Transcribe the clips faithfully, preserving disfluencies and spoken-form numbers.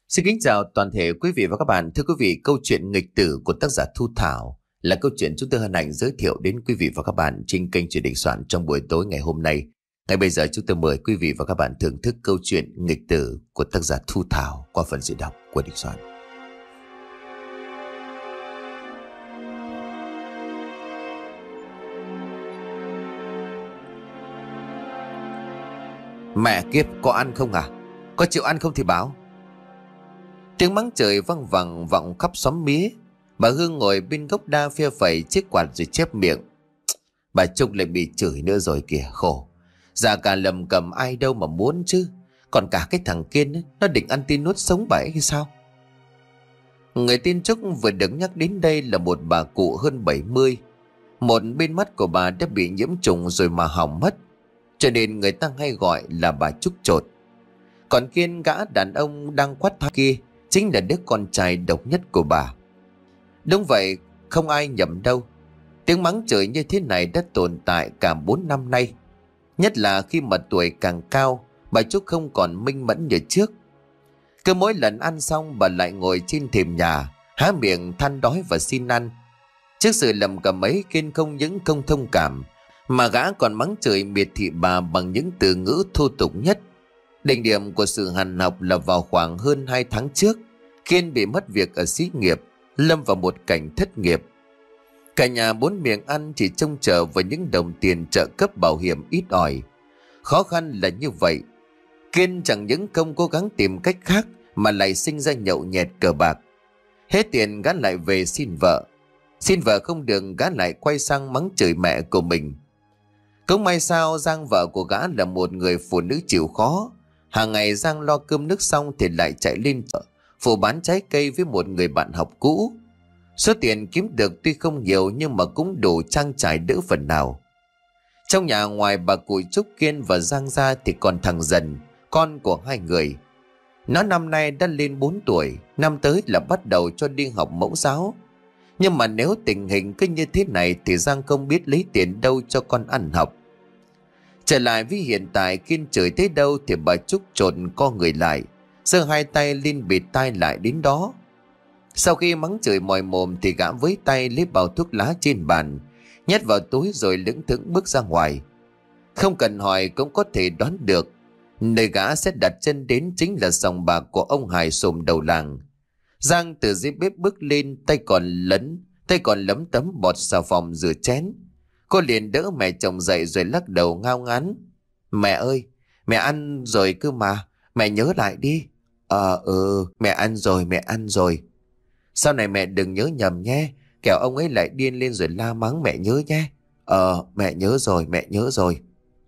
Xin kính chào toàn thể quý vị và các bạn. Thưa quý vị, câu chuyện nghịch tử của tác giả Thu Thảo là câu chuyện chúng tôi hân hạnh giới thiệu đến quý vị và các bạn trên kênh Chuyện Đình Soạn trong buổi tối ngày hôm nay. Ngay bây giờ chúng tôi mời quý vị và các bạn thưởng thức câu chuyện nghịch tử của tác giả Thu Thảo qua phần diễn đọc của Đình Soạn. Mẹ kiếp, có ăn không à? Có chịu ăn không thì báo. Tiếng mắng trời văng vẳng vọng khắp xóm mía. Bà Hương ngồi bên gốc đa phe phẩy chiếc quạt rồi chép miệng. Bà Trúc lại bị chửi nữa rồi kìa, khổ. Già cả lầm cầm ai đâu mà muốn chứ. Còn cả cái thằng Kiên ấy, nó định ăn tin nuốt sống bà ấy hay sao? Người tên Trúc vừa được nhắc đến đây là một bà cụ hơn bảy mươi. Một bên mắt của bà đã bị nhiễm trùng rồi mà hỏng mất, cho nên người ta hay gọi là bà Trúc Chột. Còn Kiên, gã đàn ông đang quát tháo kia, chính là đứa con trai độc nhất của bà. Đúng vậy, không ai nhầm đâu. Tiếng mắng chửi như thế này đã tồn tại cả bốn năm nay. Nhất là khi mà tuổi càng cao, bà Trúc không còn minh mẫn như trước. Cứ mỗi lần ăn xong, bà lại ngồi trên thềm nhà, há miệng than đói và xin ăn. Trước sự lầm cầm ấy, Kiên không những không thông cảm, mà gã còn mắng chửi miệt thị bà bằng những từ ngữ thô tục nhất. Đỉnh điểm của sự hằn học là vào khoảng hơn hai tháng trước, Kiên bị mất việc ở xí nghiệp, lâm vào một cảnh thất nghiệp. Cả nhà bốn miệng ăn chỉ trông chờ vào những đồng tiền trợ cấp bảo hiểm ít ỏi. Khó khăn là như vậy, Kiên chẳng những không cố gắng tìm cách khác mà lại sinh ra nhậu nhẹt cờ bạc. Hết tiền gã lại về xin vợ. Xin vợ không được, gã lại quay sang mắng chửi mẹ của mình. Cũng may sao Giang, vợ của gã, là một người phụ nữ chịu khó. Hàng ngày Giang lo cơm nước xong thì lại chạy lên chợ phụ bán trái cây với một người bạn học cũ. Số tiền kiếm được tuy không nhiều nhưng mà cũng đủ trang trải đỡ phần nào. Trong nhà ngoài bà cụ Trúc, Kiên và Giang ra thì còn thằng Dần, con của hai người. Nó năm nay đã lên bốn tuổi, năm tới là bắt đầu cho đi học mẫu giáo. Nhưng mà nếu tình hình cứ như thế này thì Giang không biết lấy tiền đâu cho con ăn học. Trở lại với hiện tại, Kiên chửi tới đâu thì bà Trúc trộn co người lại, giơ hai tay lên bịt tai lại đến đó. Sau khi mắng chửi mòi mồm thì gã với tay lấy bao thuốc lá trên bàn, nhét vào túi rồi lững thững bước ra ngoài. Không cần hỏi cũng có thể đoán được, nơi gã sẽ đặt chân đến chính là sòng bạc của ông Hải Sùm đầu làng. Giang từ dưới bếp bước lên, tay còn lấn, tay còn lấm tấm bọt xà phòng rửa chén. Cô liền đỡ mẹ chồng dậy rồi lắc đầu ngao ngán. Mẹ ơi, mẹ ăn rồi cơ mà, mẹ nhớ lại đi. Ờ ừ, mẹ ăn rồi, mẹ ăn rồi. Sau này mẹ đừng nhớ nhầm nhé, kẻo ông ấy lại điên lên rồi la mắng mẹ nhớ nhé. Ờ, mẹ nhớ rồi, mẹ nhớ rồi.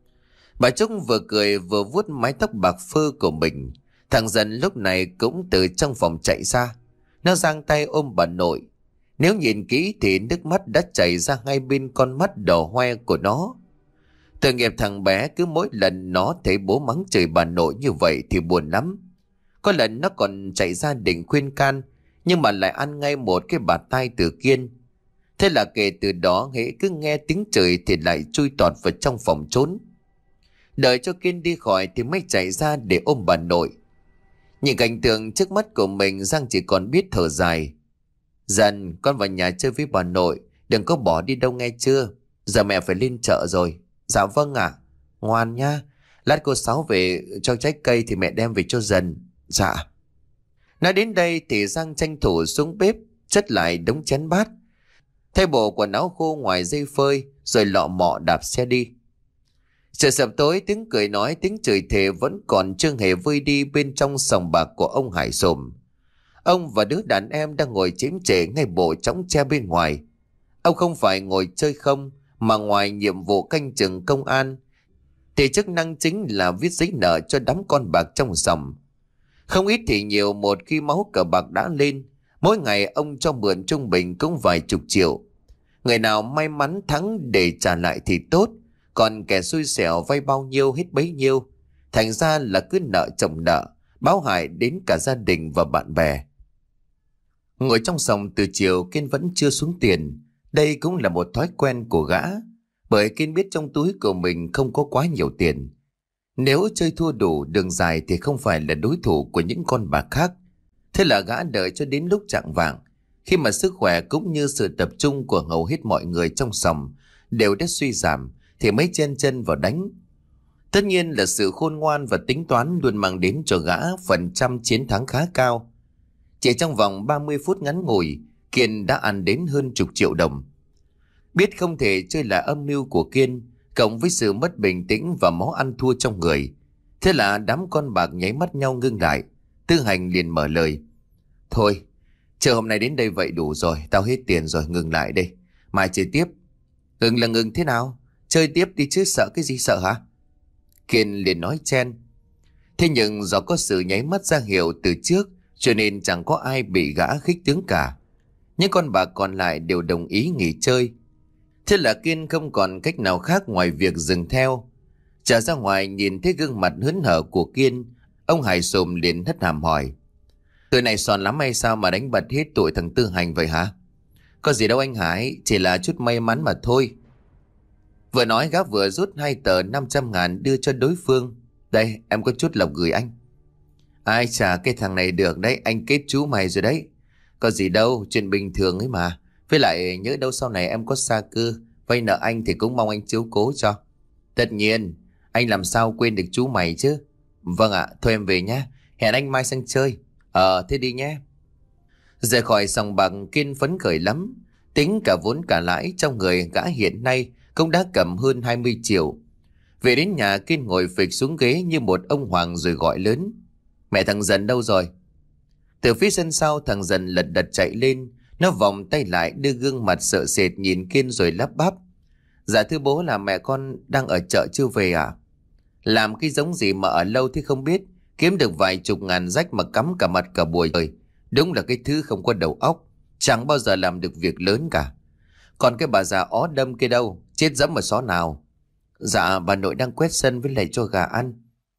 Bà Trúc vừa cười vừa vuốt mái tóc bạc phơ của mình. Thằng Dần lúc này cũng từ trong phòng chạy ra. Nó giang tay ôm bà nội. Nếu nhìn kỹ thì nước mắt đã chảy ra hai bên con mắt đỏ hoe của nó. Tội nghiệp thằng bé, cứ mỗi lần nó thấy bố mắng chửi bà nội như vậy thì buồn lắm. Có lần nó còn chạy ra định khuyên can, nhưng mà lại ăn ngay một cái bạt tai từ Kiên. Thế là kể từ đó hễ cứ nghe tiếng chửi thì lại chui tọt vào trong phòng trốn. Đợi cho Kiên đi khỏi thì mới chạy ra để ôm bà nội. Nhìn cảnh tượng trước mắt của mình, Giang chỉ còn biết thở dài. Dần, con vào nhà chơi với bà nội, đừng có bỏ đi đâu nghe chưa? Giờ mẹ phải lên chợ rồi. Dạ vâng ạ. Ngoan nha. Lát cô Sáu về cho trái cây thì mẹ đem về cho Dần. Dạ. Nói đến đây thì Giang tranh thủ xuống bếp chất lại đống chén bát, thay bộ quần áo khô ngoài dây phơi, rồi lọ mọ đạp xe đi. Trời sập tối, tiếng cười nói, tiếng chửi thề vẫn còn chưa hề vơi đi bên trong sòng bạc của ông Hải Sùm. Ông và đứa đàn em đang ngồi chém chệ ngay bộ chõng tre bên ngoài. Ông không phải ngồi chơi không, mà ngoài nhiệm vụ canh chừng công an thì chức năng chính là viết giấy nợ cho đám con bạc trong sòng. Không ít thì nhiều, một khi máu cờ bạc đã lên, mỗi ngày ông cho mượn trung bình cũng vài chục triệu. Người nào may mắn thắng để trả lại thì tốt, còn kẻ xui xẻo vay bao nhiêu hết bấy nhiêu. Thành ra là cứ nợ chồng nợ, báo hại đến cả gia đình và bạn bè. Ngồi trong sòng từ chiều, Kiên vẫn chưa xuống tiền. Đây cũng là một thói quen của gã, bởi Kiên biết trong túi của mình không có quá nhiều tiền. Nếu chơi thua đủ đường dài thì không phải là đối thủ của những con bạc khác. Thế là gã đợi cho đến lúc chạng vạng, khi mà sức khỏe cũng như sự tập trung của hầu hết mọi người trong sòng đều đã suy giảm, thì mới chen chân vào đánh. Tất nhiên là sự khôn ngoan và tính toán luôn mang đến cho gã phần trăm chiến thắng khá cao. Chỉ trong vòng ba mươi phút ngắn ngủi, Kiên đã ăn đến hơn chục triệu đồng. Biết không thể chơi là âm mưu của Kiên, cộng với sự mất bình tĩnh và máu ăn thua trong người, thế là đám con bạc nháy mắt nhau ngưng lại. Tư Hành liền mở lời: Thôi, chờ hôm nay đến đây vậy đủ rồi, tao hết tiền rồi, ngừng lại đây, mai chơi tiếp. Ngừng là ngừng thế nào? Chơi tiếp đi chứ, sợ cái gì sợ hả? Kiên liền nói chen. Thế nhưng do có sự nháy mắt ra hiệu từ trước, cho nên chẳng có ai bị gã khích tướng cả. Những con bạc còn lại đều đồng ý nghỉ chơi. Thế là Kiên không còn cách nào khác ngoài việc dừng theo. Trở ra ngoài nhìn thấy gương mặt hớn hở của Kiên, ông Hải Sùm liền hất hàm hỏi: Từ này sòn lắm hay sao mà đánh bật hết tụi thằng Tư Hành vậy hả? Có gì đâu anh Hải, chỉ là chút may mắn mà thôi. Vừa nói gã vừa rút hai tờ năm trăm ngàn đưa cho đối phương. Đây, em có chút lộc gửi anh. Ai chà, cái thằng này được đấy, anh kết chú mày rồi đấy. Có gì đâu, chuyện bình thường ấy mà. Với lại nhớ đâu sau này em có xa cư, vay nợ anh thì cũng mong anh chiếu cố cho. Tất nhiên, anh làm sao quên được chú mày chứ. Vâng ạ, thôi em về nhé, hẹn anh mai sang chơi. Ờ, thế đi nhé. Rời khỏi sòng bạc, Kiên phấn khởi lắm. Tính cả vốn cả lãi trong người gã hiện nay cũng đã cầm hơn hai mươi triệu. Về đến nhà, Kiên ngồi phịch xuống ghế như một ông hoàng rồi gọi lớn: Mẹ thằng Dần đâu rồi? Từ phía sân sau, thằng Dần lật đật chạy lên. Nó vòng tay lại, đưa gương mặt sợ sệt nhìn Kiên rồi lắp bắp: Dạ thưa bố, là mẹ con đang ở chợ chưa về à? Làm cái giống gì mà ở lâu thì không biết, kiếm được vài chục ngàn rách mà cắm cả mặt cả buổi rồi. Đúng là cái thứ không có đầu óc, chẳng bao giờ làm được việc lớn cả. Còn cái bà già ó đâm kia đâu, chết dẫm ở xó nào? Dạ bà nội đang quét sân với lại cho gà ăn.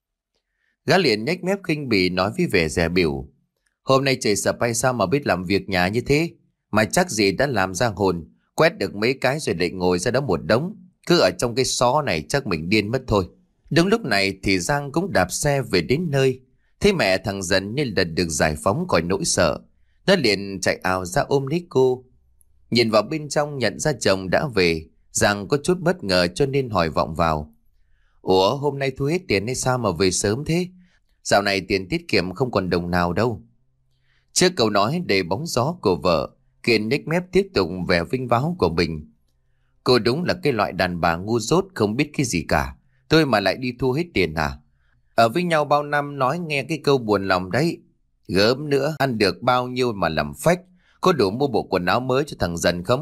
Gã liền nhếch mép khinh bỉ nói với vẻ dè bỉu: Hôm nay trời sập hay sao mà biết làm việc nhà như thế? Mà chắc gì đã làm ra hồn, quét được mấy cái rồi lại ngồi ra đó một đống. Cứ ở trong cái xó này chắc mình điên mất thôi. Đúng lúc này thì Giang cũng đạp xe về đến nơi. Thấy mẹ thằng Dần như là được giải phóng khỏi nỗi sợ, nó liền chạy ào ra ôm lấy cô. Nhìn vào bên trong nhận ra chồng đã về, Giang có chút bất ngờ cho nên hỏi vọng vào: Ủa, hôm nay thu hết tiền hay sao mà về sớm thế? Dạo này tiền tiết kiệm không còn đồng nào đâu. Trước câu nói đầy bóng gió của vợ, Kiên nhếch mép tiếp tục vẻ vinh váo của mình: Cô đúng là cái loại đàn bà ngu dốt không biết cái gì cả. Tôi mà lại đi thu hết tiền à? Ở với nhau bao năm nói nghe cái câu buồn lòng đấy. Gớm nữa, ăn được bao nhiêu mà làm phách. Có đủ mua bộ quần áo mới cho thằng Dần không?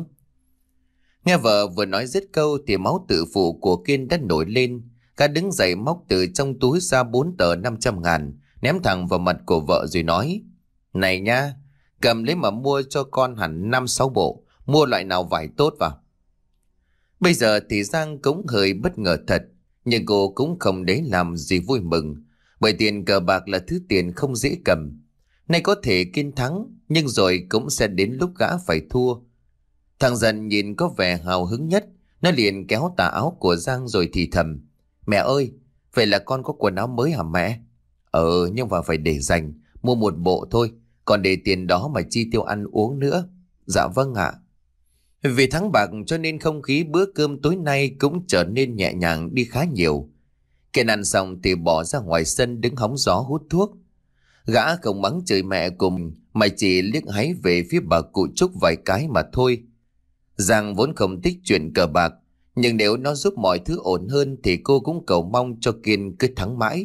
Nghe vợ vừa nói dứt câu thì máu tự phụ của Kiên đã nổi lên. Gã đứng dậy móc từ trong túi ra bốn tờ năm trăm ngàn, ném thẳng vào mặt của vợ rồi nói: Này nha, cầm lấy mà mua cho con hẳn năm sáu bộ. Mua loại nào vải tốt vào. Bây giờ thì Giang cũng hơi bất ngờ thật, nhưng cô cũng không đấy làm gì vui mừng, bởi tiền cờ bạc là thứ tiền không dễ cầm. Nay có thể Kiên thắng, nhưng rồi cũng sẽ đến lúc gã phải thua. Thằng Dần nhìn có vẻ hào hứng nhất, nó liền kéo tà áo của Giang rồi thì thầm: Mẹ ơi, vậy là con có quần áo mới hả mẹ? Ờ, nhưng mà phải để dành, mua một bộ thôi, còn để tiền đó mà chi tiêu ăn uống nữa. Dạ vâng ạ. Vì thắng bạc cho nên không khí bữa cơm tối nay cũng trở nên nhẹ nhàng đi khá nhiều. Kiên ăn xong thì bỏ ra ngoài sân đứng hóng gió hút thuốc. Gã không mắng chửi mẹ cùng mà chỉ liếc háy về phía bà cụ Trúc vài cái mà thôi. Giang vốn không thích chuyện cờ bạc, nhưng nếu nó giúp mọi thứ ổn hơn thì cô cũng cầu mong cho Kiên cứ thắng mãi.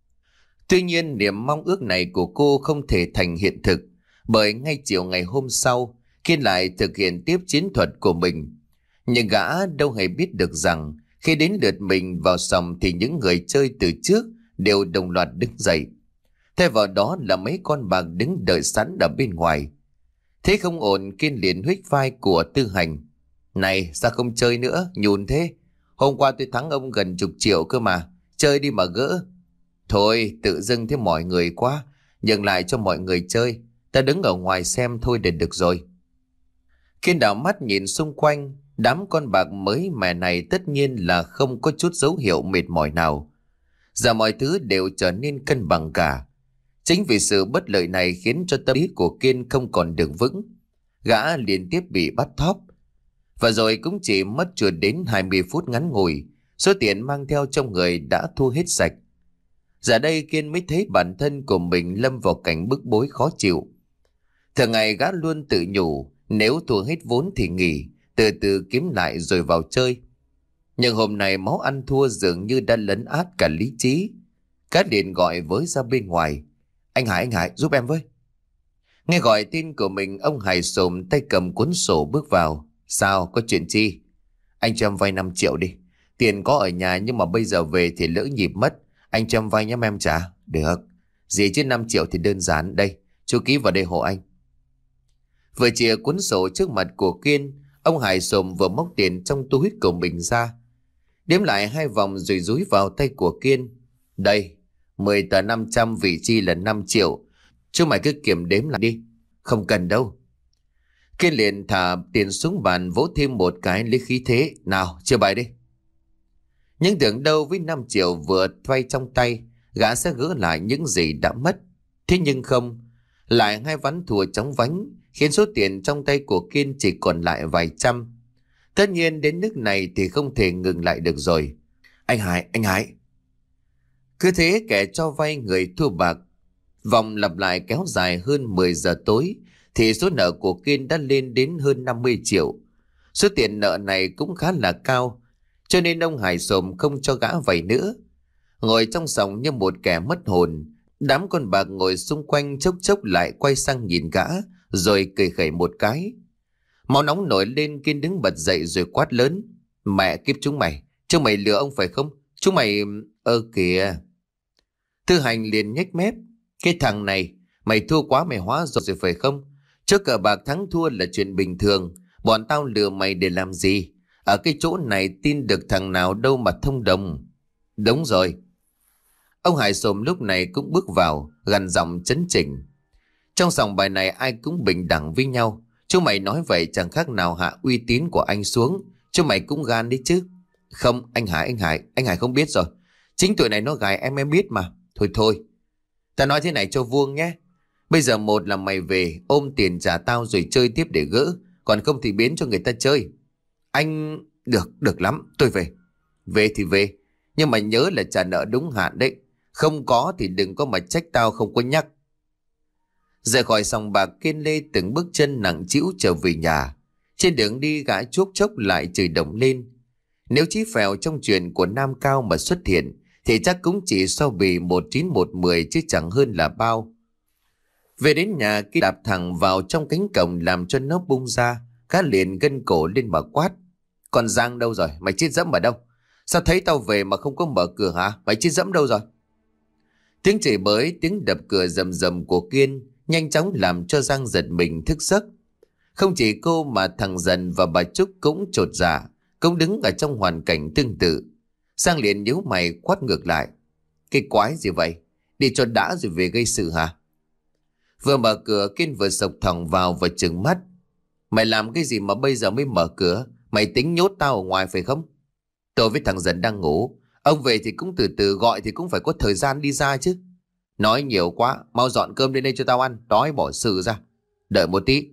Tuy nhiên niềm mong ước này của cô không thể thành hiện thực, bởi ngay chiều ngày hôm sau Kiên lại thực hiện tiếp chiến thuật của mình. Nhưng gã đâu hề biết được rằng khi đến lượt mình vào sòng thì những người chơi từ trước đều đồng loạt đứng dậy. Thay vào đó là mấy con bạc đứng đợi sẵn ở bên ngoài. Thế không ổn, Kiên liền huých vai của Tư Hành: Này, sao không chơi nữa, nhùn thế. Hôm qua tôi thắng ông gần chục triệu cơ mà, chơi đi mà gỡ. Thôi, tự dưng thế mọi người quá, nhường lại cho mọi người chơi. Ta đứng ở ngoài xem thôi để được rồi. Kiên đảo mắt nhìn xung quanh, đám con bạc mới mẻ này tất nhiên là không có chút dấu hiệu mệt mỏi nào. Giờ mọi thứ đều trở nên cân bằng cả. Chính vì sự bất lợi này khiến cho tâm lý của Kiên không còn được vững. Gã liên tiếp bị bắt thóp. Và rồi cũng chỉ mất chưa đến hai mươi phút ngắn ngủi, số tiền mang theo trong người đã thu hết sạch. Giờ đây Kiên mới thấy bản thân của mình lâm vào cảnh bức bối khó chịu. Thường ngày gã luôn tự nhủ, nếu thua hết vốn thì nghỉ, từ từ kiếm lại rồi vào chơi. Nhưng hôm nay máu ăn thua dường như đã lấn át cả lý trí. Gã liền gọi với ra bên ngoài. Anh Hải, anh Hải, giúp em với. Nghe gọi tên của mình, ông Hải xồm tay cầm cuốn sổ bước vào. Sao, có chuyện chi? Anh cho em vay năm triệu đi. Tiền có ở nhà nhưng mà bây giờ về thì lỡ nhịp mất. Anh cho em vay nhé em trả. Được. Gì chứ năm triệu thì đơn giản. Đây, chú ký vào đây hộ anh. Vừa chìa cuốn sổ trước mặt của Kiên, ông Hải xồm vừa móc tiền trong túi của mình ra. Đếm lại hai vòng rồi dúi vào tay của Kiên. Đây, mười tờ năm trăm, vị chi là năm triệu. Chú mày cứ kiểm đếm lại đi. Không cần đâu. Kiên liền thả tiền xuống bàn, vỗ thêm một cái lấy khí thế. Nào, chia bài đi. Nhưng tưởng đâu với năm triệu vừa vay trong tay, gã sẽ gỡ lại những gì đã mất. Thế nhưng không. Lại hai ván thua chóng vánh, khiến số tiền trong tay của Kiên chỉ còn lại vài trăm. Tất nhiên đến nước này thì không thể ngừng lại được rồi. Anh Hải, anh Hải. Cứ thế kẻ cho vay người thua bạc. Vòng lặp lại kéo dài hơn mười giờ tối, thì số nợ của Kiên đã lên đến hơn năm mươi triệu. Số tiền nợ này cũng khá là cao, cho nên ông Hải xồm không cho gã vay nữa. Ngồi trong sòng như một kẻ mất hồn, đám con bạc ngồi xung quanh chốc chốc lại quay sang nhìn gã, rồi cười khẩy một cái. Máu nóng nổi lên, Kiên đứng bật dậy rồi quát lớn. Mẹ kiếp chúng mày, chúng mày lừa ông phải không? Chúng mày... Ơ kìa. Tư Hành liền nhếch mép. Cái thằng này, mày thua quá mày hóa rồi, rồi phải không? Trước cờ bạc thắng thua là chuyện bình thường. Bọn tao lừa mày để làm gì? Ở cái chỗ này tin được thằng nào đâu mà thông đồng. Đúng rồi. Ông Hải xồm lúc này cũng bước vào, gằn giọng chấn chỉnh. Trong sòng bài này ai cũng bình đẳng với nhau. Chúng mày nói vậy chẳng khác nào hạ uy tín của anh xuống. Chúng mày cũng gan đi chứ. Không, anh Hải, anh Hải, anh Hải không biết rồi. Chính tụi này nó gài em em biết mà. Thôi thôi. Ta nói thế này cho vuông nhé. Bây giờ một là mày về ôm tiền trả tao rồi chơi tiếp để gỡ. Còn không thì biến cho người ta chơi. Anh... Được, được lắm, tôi về. Về thì về. Nhưng mà nhớ là trả nợ đúng hạn đấy. Không có thì đừng có mà trách tao không có nhắc. Rời khỏi sòng bạc, Kiên Lê từng bước chân nặng trĩu trở về nhà. Trên đường đi gã chuốc chốc lại chửi đồng lên. Nếu Chí Phèo trong chuyện của Nam Cao mà xuất hiện thì chắc cũng chỉ so bì một chín một mười chứ chẳng hơn là bao. Về đến nhà, Kiên đạp thẳng vào trong cánh cổng làm cho nó bung ra. Gã liền gân cổ lên mà quát. Còn Giang đâu rồi? Mày chết dẫm ở đâu? Sao thấy tao về mà không có mở cửa hả? Mày chết dẫm đâu rồi? Tiếng chửi bới, tiếng đập cửa rầm rầm của Kiên nhanh chóng làm cho Giang giật mình thức giấc. Không chỉ cô mà thằng Dần và bà Trúc cũng chột dạ, cũng đứng ở trong hoàn cảnh tương tự. Giang liền nhíu mày quát ngược lại. Cái quái gì vậy? Đi cho đã rồi về gây sự hả? Vừa mở cửa, Kiên vừa sộc thẳng vào và trừng mắt. Mày làm cái gì mà bây giờ mới mở cửa? Mày tính nhốt tao ở ngoài phải không? Tôi với thằng Dần đang ngủ. Ông về thì cũng từ từ, gọi thì cũng phải có thời gian đi ra chứ. Nói nhiều quá, mau dọn cơm lên đây cho tao ăn. Đói bỏ sự ra. Đợi một tí.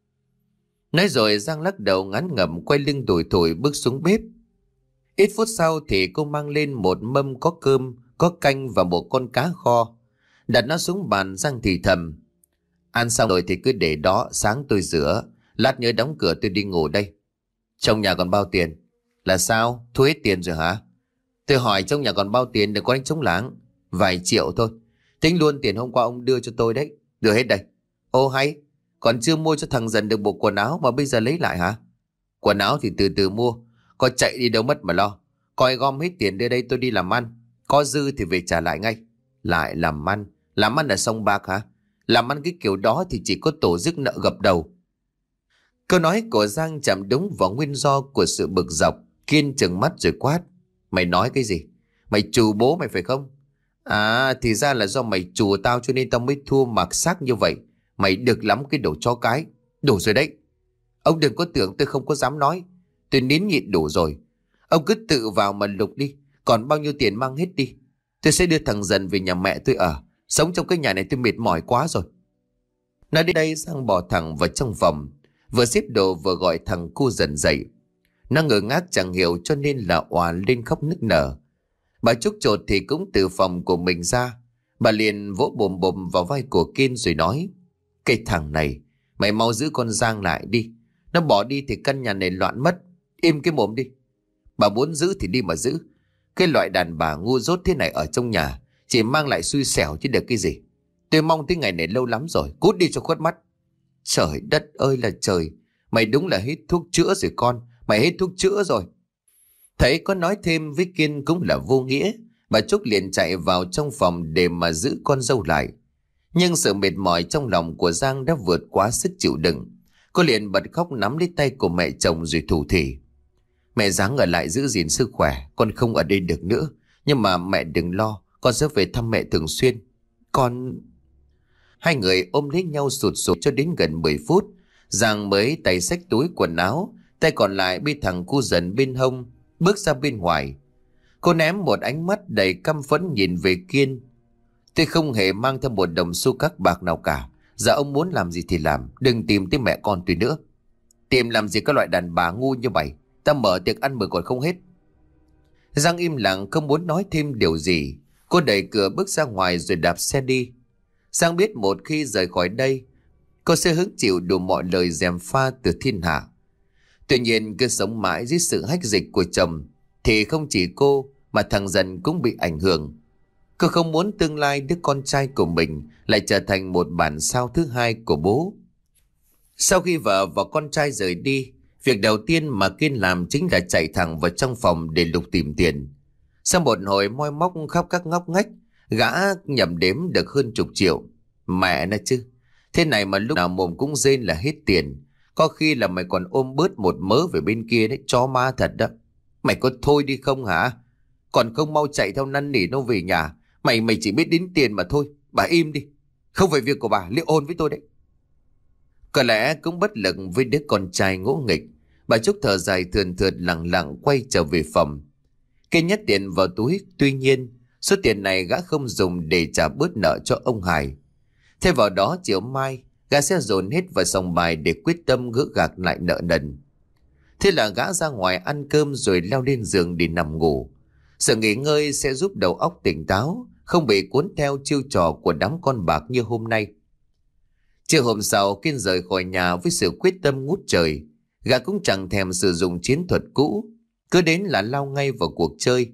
Nói rồi Giang lắc đầu ngán ngẩm quay lưng tủi thủi bước xuống bếp. Ít phút sau thì cô mang lên một mâm có cơm, có canh và một con cá kho. Đặt nó xuống bàn, Giang thì thầm. Ăn xong rồi thì cứ để đó, sáng tôi rửa. Lát nhớ đóng cửa tôi đi ngủ đây. Trong nhà còn bao tiền? Là sao? Thu hết tiền rồi hả? Tôi hỏi trong nhà còn bao tiền, đừng có đánh trống lảng. Vài triệu thôi. Tính luôn tiền hôm qua ông đưa cho tôi đấy. Đưa hết đây. Ô hay, còn chưa mua cho thằng Dần được bộ quần áo mà bây giờ lấy lại hả? Quần áo thì từ từ mua. Có chạy đi đâu mất mà lo. Coi gom hết tiền đưa đây tôi đi làm ăn. Có dư thì về trả lại ngay. Lại làm ăn? Làm ăn ở sông bạc hả? Làm ăn cái kiểu đó thì chỉ có tổ chức nợ gập đầu. Câu nói của Giang chạm đúng vào nguyên do của sự bực dọc. Kiên trừng mắt rồi quát. Mày nói cái gì? Mày trù bố mày phải không? À thì ra là do mày trù tao cho nên tao mới thua mặc xác như vậy. Mày được lắm cái đồ chó cái. Đủ rồi đấy. Ông đừng có tưởng tôi không có dám nói. Tôi nín nhịn đủ rồi. Ông cứ tự vào mà lục đi. Còn bao nhiêu tiền mang hết đi. Tôi sẽ đưa thằng Dần về nhà mẹ tôi ở. Sống trong cái nhà này tôi mệt mỏi quá rồi. Nói đến đây Giang bỏ thẳng vào trong phòng, vừa xếp đồ vừa gọi thằng cu dần dậy. Nó ngơ ngác chẳng hiểu cho nên là òa lên khóc nức nở. Bà Trúc chột thì cũng từ phòng của mình ra. Bà liền vỗ bồm bồm vào vai của Kiên rồi nói: Cái thằng này, mày mau giữ con Giang lại đi. Nó bỏ đi thì căn nhà này loạn mất. Im cái mồm đi. Bà muốn giữ thì đi mà giữ. Cái loại đàn bà ngu dốt thế này ở trong nhà chỉ mang lại xui xẻo chứ được cái gì. Tôi mong tới ngày này lâu lắm rồi. Cút đi cho khuất mắt. Trời đất ơi là trời. Mày đúng là hết thuốc chữa rồi con. Mày hết thuốc chữa rồi. Thấy có nói thêm với Kiên cũng là vô nghĩa. Bà Trúc liền chạy vào trong phòng để mà giữ con dâu lại. Nhưng sự mệt mỏi trong lòng của Giang đã vượt quá sức chịu đựng. Cô liền bật khóc nắm lấy tay của mẹ chồng rồi thủ thỉ: Mẹ ráng ở lại giữ gìn sức khỏe. Con không ở đây được nữa. Nhưng mà mẹ đừng lo. Con sẽ về thăm mẹ thường xuyên. Con... Hai người ôm lấy nhau sụt sụt cho đến gần mười phút. Giang mới tay xách túi quần áo, tay còn lại bị thằng cu dần bên hông, bước ra bên ngoài. Cô ném một ánh mắt đầy căm phẫn nhìn về Kiên. Tôi không hề mang theo một đồng xu các bạc nào cả. Giờ ông muốn làm gì thì làm. Đừng tìm tới mẹ con tôi nữa. Tìm làm gì các loại đàn bà ngu như vậy. Ta mở tiệc ăn mừng còn không hết. Giang im lặng không muốn nói thêm điều gì. Cô đẩy cửa bước ra ngoài rồi đạp xe đi. Giang biết một khi rời khỏi đây, cô sẽ hứng chịu đủ mọi lời gièm pha từ thiên hạ. Tuy nhiên cứ sống mãi dưới sự hách dịch của chồng thì không chỉ cô mà thằng Dần cũng bị ảnh hưởng. Cô không muốn tương lai đứa con trai của mình lại trở thành một bản sao thứ hai của bố. Sau khi vợ và con trai rời đi, việc đầu tiên mà Kiên làm chính là chạy thẳng vào trong phòng để lục tìm tiền. Sau một hồi moi móc khắp các ngóc ngách, gã nhẩm đếm được hơn chục triệu. Mẹ nó chứ, thế này mà lúc nào mồm cũng rên là hết tiền. Có khi là mày còn ôm bớt một mớ về bên kia đấy, chó ma thật đó. Mày có thôi đi không hả? Còn không mau chạy theo năn nỉ nó về nhà. Mày mày chỉ biết đến tiền mà thôi. Bà im đi. Không phải việc của bà, liệu ôn với tôi đấy. Có lẽ cũng bất lực với đứa con trai ngỗ nghịch, bà Trúc thở dài thườn thượt lặng lặng quay trở về phòng. Kiên nhét tiền vào túi, tuy nhiên số tiền này gã không dùng để trả bớt nợ cho ông Hải. Thêm vào đó chiều mai gã sẽ dồn hết vào sòng bài để quyết tâm gỡ gạc lại nợ nần. Thế là gã ra ngoài ăn cơm rồi leo lên giường để nằm ngủ. Sự nghỉ ngơi sẽ giúp đầu óc tỉnh táo, không bị cuốn theo chiêu trò của đám con bạc như hôm nay. Chiều hôm sau Kiên rời khỏi nhà với sự quyết tâm ngút trời. Gã cũng chẳng thèm sử dụng chiến thuật cũ, cứ đến là lao ngay vào cuộc chơi.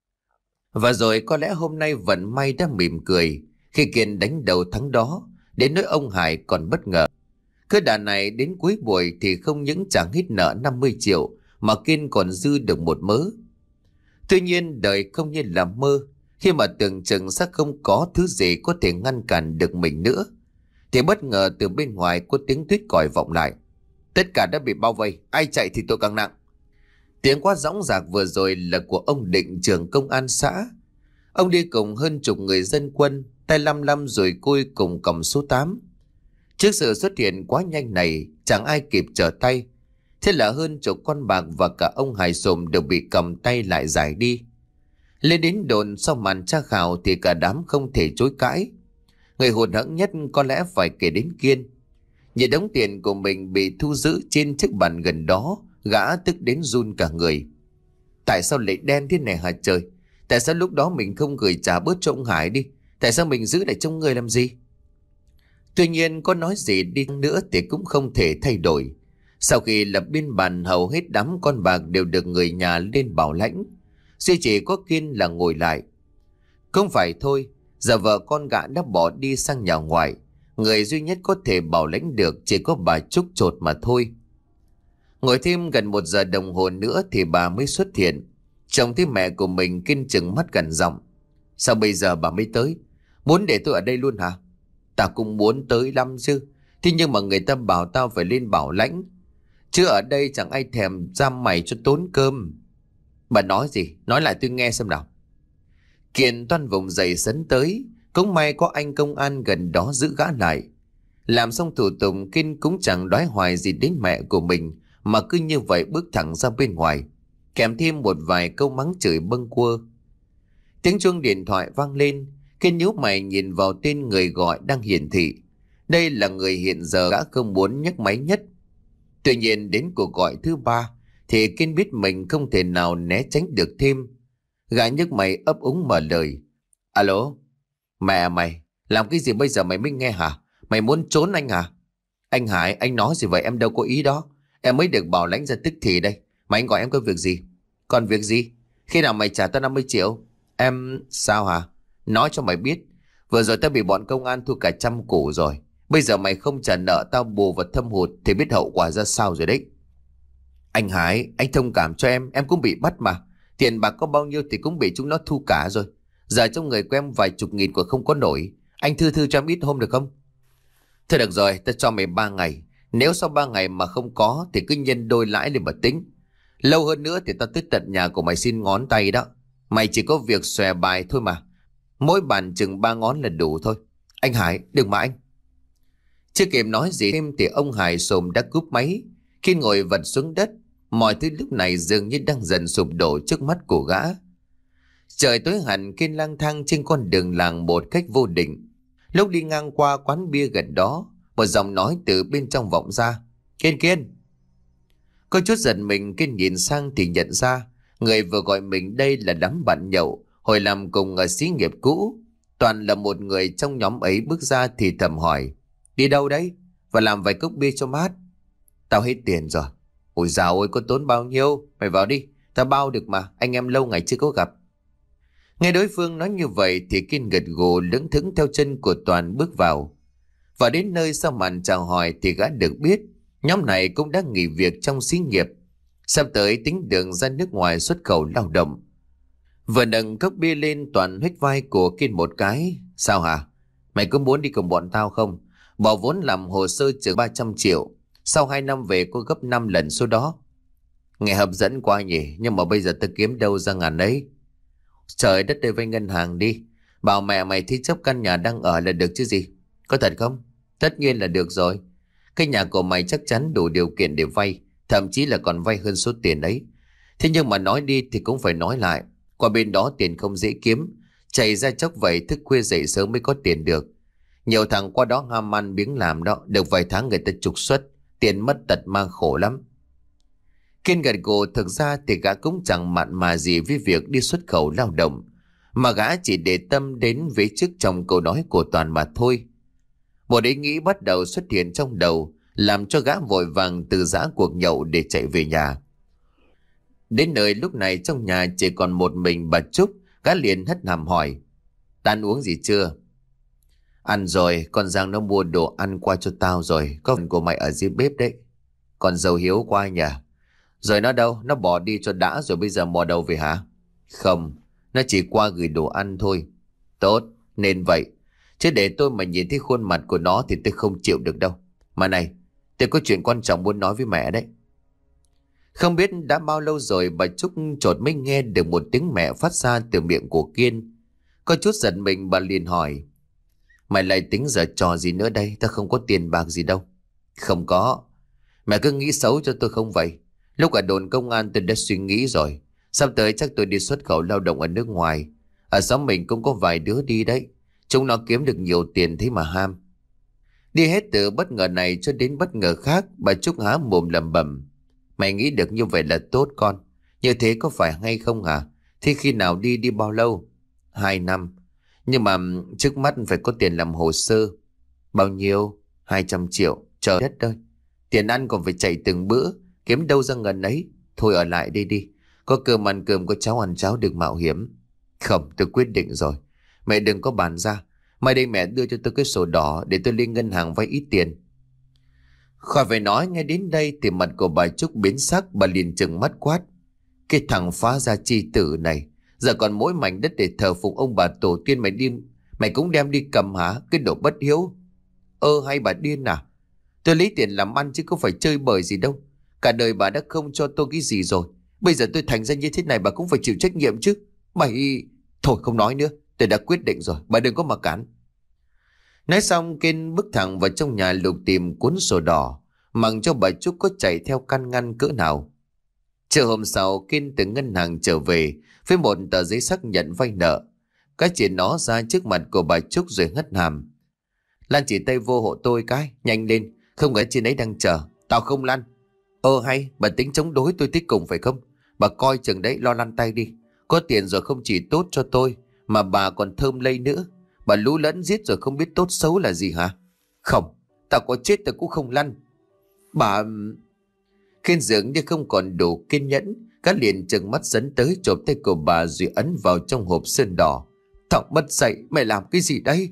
Và rồi có lẽ hôm nay vận may đã mỉm cười khi Kiên đánh đầu thắng đó, đến nỗi ông Hải còn bất ngờ. Cứ đà này đến cuối buổi thì không những chẳng hít nợ năm mươi triệu mà Kiên còn dư được một mớ. Tuy nhiên đời không như là mơ, khi mà tưởng chừng sẽ không có thứ gì có thể ngăn cản được mình nữa, thì bất ngờ từ bên ngoài có tiếng tuýt còi vọng lại. Tất cả đã bị bao vây, ai chạy thì tội càng nặng. Tiếng quát dõng dạc vừa rồi là của ông Định, trưởng công an xã. Ông đi cùng hơn chục người dân quân, tay lăm lăm rồi côi cùng còng số tám. Trước sự xuất hiện quá nhanh này, chẳng ai kịp trở tay. Thế là hơn chục con bạc và cả ông Hải Sồm đều bị cầm tay lại giải đi. Lên đến đồn sau màn tra khảo thì cả đám không thể chối cãi. Người hụt hẫng nhất có lẽ phải kể đến Kiên. Nhìn đống tiền của mình bị thu giữ trên chiếc bàn gần đó, gã tức đến run cả người. Tại sao lại đen thế này hả trời? Tại sao lúc đó mình không gửi trả bớt cho ông Hải đi? Tại sao mình giữ lại trong người làm gì? Tuy nhiên có nói gì đi nữa thì cũng không thể thay đổi. Sau khi lập biên bản, hầu hết đám con bạc đều được người nhà lên bảo lãnh. Duy chỉ có Kiên là ngồi lại. Không phải thôi, giờ vợ con gã đã bỏ đi sang nhà ngoại. Người duy nhất có thể bảo lãnh được chỉ có bà Trúc Chột mà thôi. Ngồi thêm gần một giờ đồng hồ nữa thì bà mới xuất hiện. Trông thấy mẹ của mình, Kiên chừng mắt gần giọng. Sao bây giờ bà mới tới? Muốn để tôi ở đây luôn hả? Ta cũng muốn tới lắm chứ. Thế nhưng mà người ta bảo tao phải lên bảo lãnh. Chứ ở đây chẳng ai thèm giam mày cho tốn cơm. Bà nói gì? Nói lại tôi nghe xem nào. Kiên toan vùng dậy sấn tới. Cũng may có anh công an gần đó giữ gã lại. Làm xong thủ tục, Kiên cũng chẳng đoái hoài gì đến mẹ của mình, mà cứ như vậy bước thẳng ra bên ngoài, kèm thêm một vài câu mắng chửi bâng quơ. Tiếng chuông điện thoại vang lên. Kiên nhíu mày nhìn vào tên người gọi đang hiển thị. Đây là người hiện giờ gã không muốn nhấc máy nhất. Tuy nhiên đến cuộc gọi thứ ba thì Kiên biết mình không thể nào né tránh được thêm. Gã nhấc mày ấp úng mở lời. Alo? Mẹ mày, làm cái gì bây giờ mày mới nghe hả? Mày muốn trốn anh hả? Anh Hải, anh nói gì vậy, em đâu có ý đó. Em mới được bảo lãnh ra tức thì đây. Mà anh gọi em có việc gì? Còn việc gì? Khi nào mày trả tao năm mươi triệu? Em... Sao hả? Nói cho mày biết. Vừa rồi tao bị bọn công an thu cả trăm củ rồi. Bây giờ mày không trả nợ tao bù vào thâm hụt thì biết hậu quả ra sao rồi đấy. Anh Hải, anh thông cảm cho em. Em cũng bị bắt mà. Tiền bạc có bao nhiêu thì cũng bị chúng nó thu cả rồi. Giờ trong người của em vài chục nghìn của không có nổi. Anh thư thư cho em ít hôm được không? Thôi được rồi, tao cho mày ba ngày. Nếu sau ba ngày mà không có thì cứ nhân đôi lãi lên mà tính. Lâu hơn nữa thì tao tới tận nhà của mày xin ngón tay đó. Mày chỉ có việc xòe bài thôi mà. Mỗi bàn chừng ba ngón là đủ thôi. Anh Hải, đừng mà anh. Chưa kịp nói gì thêm thì ông Hải xồm đã cúp máy. Khi ngồi vật xuống đất, mọi thứ lúc này dường như đang dần sụp đổ trước mắt của gã. Trời tối hẳn, Kiên lang thang trên con đường làng một cách vô định. Lúc đi ngang qua quán bia gần đó, một giọng nói từ bên trong vọng ra. Kiên Kiên. Có chút giật mình, Kiên nhìn sang thì nhận ra người vừa gọi mình đây là đám bạn nhậu hồi làm cùng ở xí nghiệp cũ. Toàn là một người trong nhóm ấy bước ra thì thầm hỏi. Đi đâu đấy? Và làm vài cốc bia cho mát. Tao hết tiền rồi. Ôi dào ôi, có tốn bao nhiêu? Mày vào đi, tao bao được mà, anh em lâu ngày chưa có gặp. Nghe đối phương nói như vậy thì Kiên gật gù lững thững theo chân của Toàn bước vào. Và đến nơi sau màn chào hỏi thì gã được biết nhóm này cũng đã nghỉ việc trong xí nghiệp, sắp tới tính đường ra nước ngoài xuất khẩu lao động. Vừa nâng cốc bia lên, Toàn huých vai của Kiên một cái. Sao hả? Mày có muốn đi cùng bọn tao không? Bỏ vốn làm hồ sơ chừng ba trăm triệu. Sau hai năm về có gấp năm lần số đó. Nghe hấp dẫn quá nhỉ. Nhưng mà bây giờ tao kiếm đâu ra ngàn ấy. Trời đất ơi, vay ngân hàng đi. Bảo mẹ mày thế chấp căn nhà đang ở là được chứ gì. Có thật không? Tất nhiên là được rồi. Cái nhà của mày chắc chắn đủ điều kiện để vay. Thậm chí là còn vay hơn số tiền ấy. Thế nhưng mà nói đi thì cũng phải nói lại. Qua bên đó tiền không dễ kiếm. Chạy ra chốc vậy, thức khuya dậy sớm mới có tiền được. Nhiều thằng qua đó ham ăn biếng làm đó. Được vài tháng người ta trục xuất. Tiền mất tật mang khổ lắm. Kiên gật gù. Thực ra thì gã cũng chẳng mặn mà gì với việc đi xuất khẩu lao động, mà gã chỉ để tâm đến vế trước trong câu nói của Toàn mà thôi. Một ý nghĩ bắt đầu xuất hiện trong đầu, làm cho gã vội vàng từ giã cuộc nhậu để chạy về nhà. Đến nơi lúc này trong nhà chỉ còn một mình bà Trúc. Gã liền hất hàm hỏi. Tan uống gì chưa? Ăn rồi, con Giang nó mua đồ ăn qua cho tao rồi. Có phần của mày ở dưới bếp đấy. Còn dâu Hiếu qua nhà. Rồi nó đâu? Nó bỏ đi cho đã rồi bây giờ mò đầu về hả? Không, nó chỉ qua gửi đồ ăn thôi. Tốt, nên vậy. Chứ để tôi mà nhìn thấy khuôn mặt của nó thì tôi không chịu được đâu. Mà này, tôi có chuyện quan trọng muốn nói với mẹ đấy. Không biết đã bao lâu rồi bà Trúc chợt mới nghe được một tiếng mẹ phát ra từ miệng của Kiên. Có chút giật mình, bà liền hỏi. Mày lại tính giờ trò gì nữa đây? Ta không có tiền bạc gì đâu. Không có. Mẹ cứ nghĩ xấu cho tôi không vậy? Lúc ở đồn công an tôi đã suy nghĩ rồi. Sắp tới chắc tôi đi xuất khẩu lao động ở nước ngoài. Ở xóm mình cũng có vài đứa đi đấy. Chúng nó kiếm được nhiều tiền thế mà ham. Đi hết từ bất ngờ này cho đến bất ngờ khác, bà Trúc há mồm lẩm bẩm. Mày nghĩ được như vậy là tốt con. Như thế có phải hay không hả? Thế khi nào đi đi bao lâu? Hai năm. Nhưng mà trước mắt phải có tiền làm hồ sơ. Bao nhiêu? Hai trăm triệu. Trời đất ơi. Tiền ăn còn phải chạy từng bữa. Kiếm đâu ra ngần ấy. Thôi ở lại đây đi. Có cơm ăn cơm, có cháo ăn cháo, đừng mạo hiểm. Không, tôi quyết định rồi. Mẹ đừng có bàn ra. Mai đây mẹ đưa cho tôi cái sổ đỏ để tôi lên ngân hàng vay ít tiền. Khỏi phải nói, nghe đến đây thì mặt của bà Trúc biến sắc. Bà liền trừng mắt quát. Cái thằng phá gia chi tử này, giờ còn mỗi mảnh đất để thờ phụng ông bà tổ tiên mày đi, mày cũng đem đi cầm hả? Cái đồ bất hiếu. Ơ hay bà điên à? Tôi lấy tiền làm ăn chứ không phải chơi bời gì đâu. Cả đời bà đã không cho tôi cái gì rồi. Bây giờ tôi thành ra như thế này bà cũng phải chịu trách nhiệm chứ. Mày... Thôi không nói nữa. Tôi đã quyết định rồi. Bà đừng có mà cản. Nói xong Kiên bước thẳng vào trong nhà lục tìm cuốn sổ đỏ, mặc cho bà Trúc có chạy theo can ngăn cỡ nào. Chiều hôm sau Kiên từ ngân hàng trở về với một tờ giấy xác nhận vay nợ. Cái chỉ nó ra trước mặt của bà Trúc rồi hất hàm. Lan chỉ tay vô hộ tôi cái, nhanh lên, không ở trên ấy đang chờ. Tao không lăn. Ơ hay, bà tính chống đối tôi tích cùng phải không? Bà coi chừng đấy, lo lăn tay đi. Có tiền rồi không chỉ tốt cho tôi, mà bà còn thơm lây nữa. Bà lú lẫn giết rồi không biết tốt xấu là gì hả? Không, tao có chết tao cũng không lăn. Bà... Khiên dường như không còn đủ kiên nhẫn, cá liền trừng mắt dẫn tới chộp tay của bà rồi ấn vào trong hộp sơn đỏ. Thằng mất dậy, mày làm cái gì đây?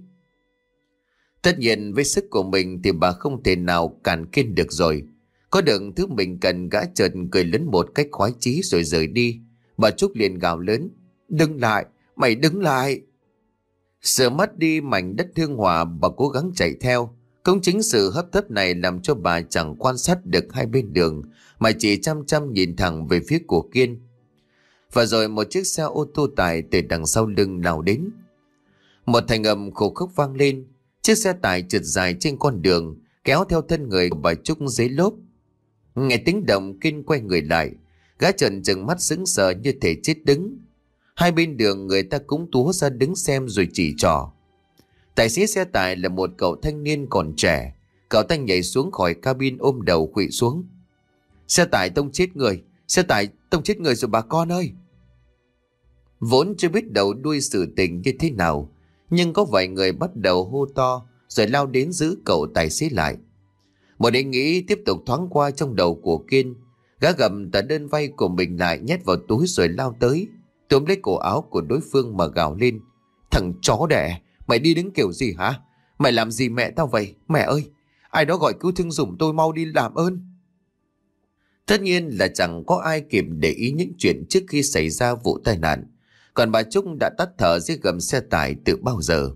Tất nhiên với sức của mình thì bà không thể nào cản Kiên được rồi. Có được thứ mình cần, gã chợt cười lớn một cách khoái chí rồi rời đi. Bà Trúc liền gào lớn. Đứng lại, mày đứng lại. Sợ mất đi mảnh đất hương hòa, bà cố gắng chạy theo. Cũng chính sự hấp tấp này làm cho bà chẳng quan sát được hai bên đường, mà chỉ chăm chăm nhìn thẳng về phía của Kiên. Và rồi một chiếc xe ô tô tải từ đằng sau lưng lao đến. Một thanh âm khổ khốc vang lên. Chiếc xe tải trượt dài trên con đường, kéo theo thân người của bà Trúc dưới lốp. Nghe tiếng động, Kiên quay người lại. Gã trợn trừng mắt sững sờ như thể chết đứng. Hai bên đường người ta cũng túa ra đứng xem rồi chỉ trỏ. Tài xế xe tải là một cậu thanh niên còn trẻ. Cậu ta nhảy xuống khỏi cabin ôm đầu khuỵu xuống. Xe tải tông chết người, xe tải tông chết người rồi bà con ơi. Vốn chưa biết đầu đuôi sự tình như thế nào, nhưng có vài người bắt đầu hô to rồi lao đến giữ cậu tài xế lại. Một ý nghĩ tiếp tục thoáng qua trong đầu của Kiên. Gã gầm tờ đơn vay của mình lại nhét vào túi rồi lao tới, túm lấy cổ áo của đối phương mà gào lên. Thằng chó đẻ, mày đi đứng kiểu gì hả? Mày làm gì mẹ tao vậy? Mẹ ơi, ai đó gọi cứu thương giùm tôi mau đi làm ơn. Tất nhiên là chẳng có ai kịp để ý những chuyện trước khi xảy ra vụ tai nạn. Còn bà Trúc đã tắt thở dưới gầm xe tải từ bao giờ.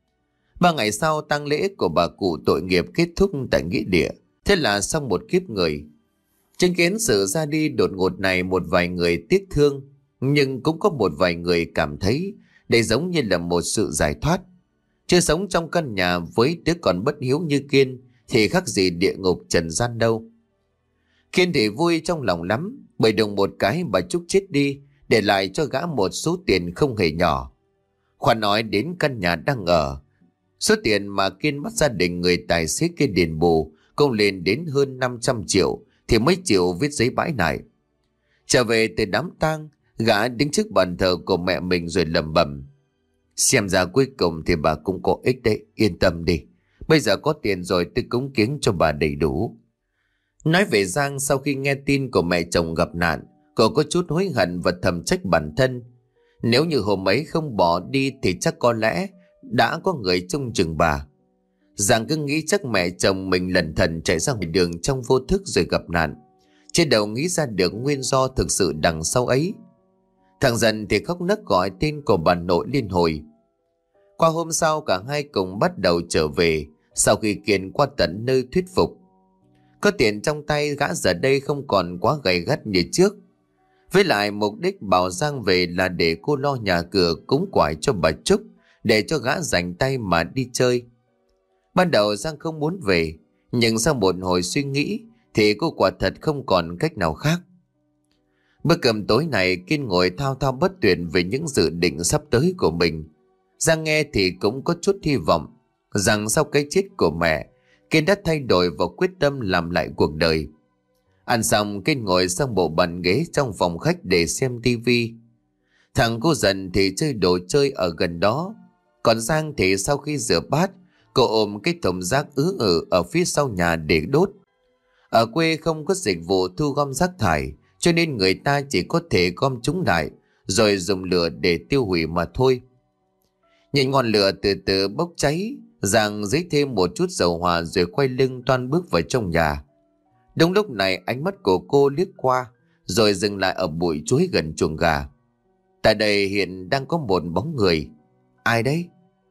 Ba ngày sau, tang lễ của bà cụ tội nghiệp kết thúc tại nghĩa địa. Thế là xong một kiếp người. Chứng kiến sự ra đi đột ngột này, một vài người tiếc thương, nhưng cũng có một vài người cảm thấy đây giống như là một sự giải thoát. Chưa sống trong căn nhà với đứa còn bất hiếu như Kiên thì khác gì địa ngục trần gian đâu. Kiên thì vui trong lòng lắm, bởi đùng một cái bà Trúc chết đi, để lại cho gã một số tiền không hề nhỏ. Khoan nói đến căn nhà đang ở, số tiền mà Kiên bắt gia đình người tài xế kia đền bù cũng lên đến hơn năm trăm triệu, thì mấy triệu viết giấy bãi này. Trở về từ đám tang, gã đứng trước bàn thờ của mẹ mình rồi lẩm bẩm. Xem ra cuối cùng thì bà cũng có ích đấy, yên tâm đi. Bây giờ có tiền rồi tôi cúng kiếng cho bà đầy đủ. Nói về Giang, sau khi nghe tin của mẹ chồng gặp nạn, cô có chút hối hận và thầm trách bản thân. Nếu như hôm ấy không bỏ đi thì chắc có lẽ đã có người trông chừng bà. Giang cứ nghĩ chắc mẹ chồng mình lẩn thẩn chạy ra ngoài đường trong vô thức rồi gặp nạn. Trên đầu nghĩ ra được nguyên do thực sự đằng sau ấy. Thằng Dần thì khóc nấc gọi tên của bà nội liên hồi. Qua hôm sau cả hai cùng bắt đầu trở về, sau khi Kiên qua tận nơi thuyết phục. Có tiền trong tay, gã giờ đây không còn quá gầy gắt như trước. Với lại mục đích bảo Giang về là để cô lo nhà cửa cúng quải cho bà Trúc, để cho gã rảnh tay mà đi chơi. Ban đầu Giang không muốn về, nhưng sau một hồi suy nghĩ thì cô quả thật không còn cách nào khác. Bữa cơm tối này, Kiên ngồi thao thao bất tuyệt về những dự định sắp tới của mình. Giang nghe thì cũng có chút hy vọng rằng sau cái chết của mẹ, Kiên đã thay đổi và quyết tâm làm lại cuộc đời. Ăn xong, Kiên ngồi sang bộ bàn ghế trong phòng khách để xem tivi. Thằng cô Dần thì chơi đồ chơi ở gần đó. Còn Giang thì sau khi rửa bát, cô ôm cái thùng rác ứ ử ở phía sau nhà để đốt. Ở quê không có dịch vụ thu gom rác thải, cho nên người ta chỉ có thể gom chúng lại rồi dùng lửa để tiêu hủy mà thôi. Nhìn ngọn lửa từ từ bốc cháy, Giang dấy thêm một chút dầu hỏa rồi quay lưng toan bước vào trong nhà. Đúng lúc này, ánh mắt của cô liếc qua rồi dừng lại ở bụi chuối gần chuồng gà. Tại đây hiện đang có một bóng người. Ai đấy?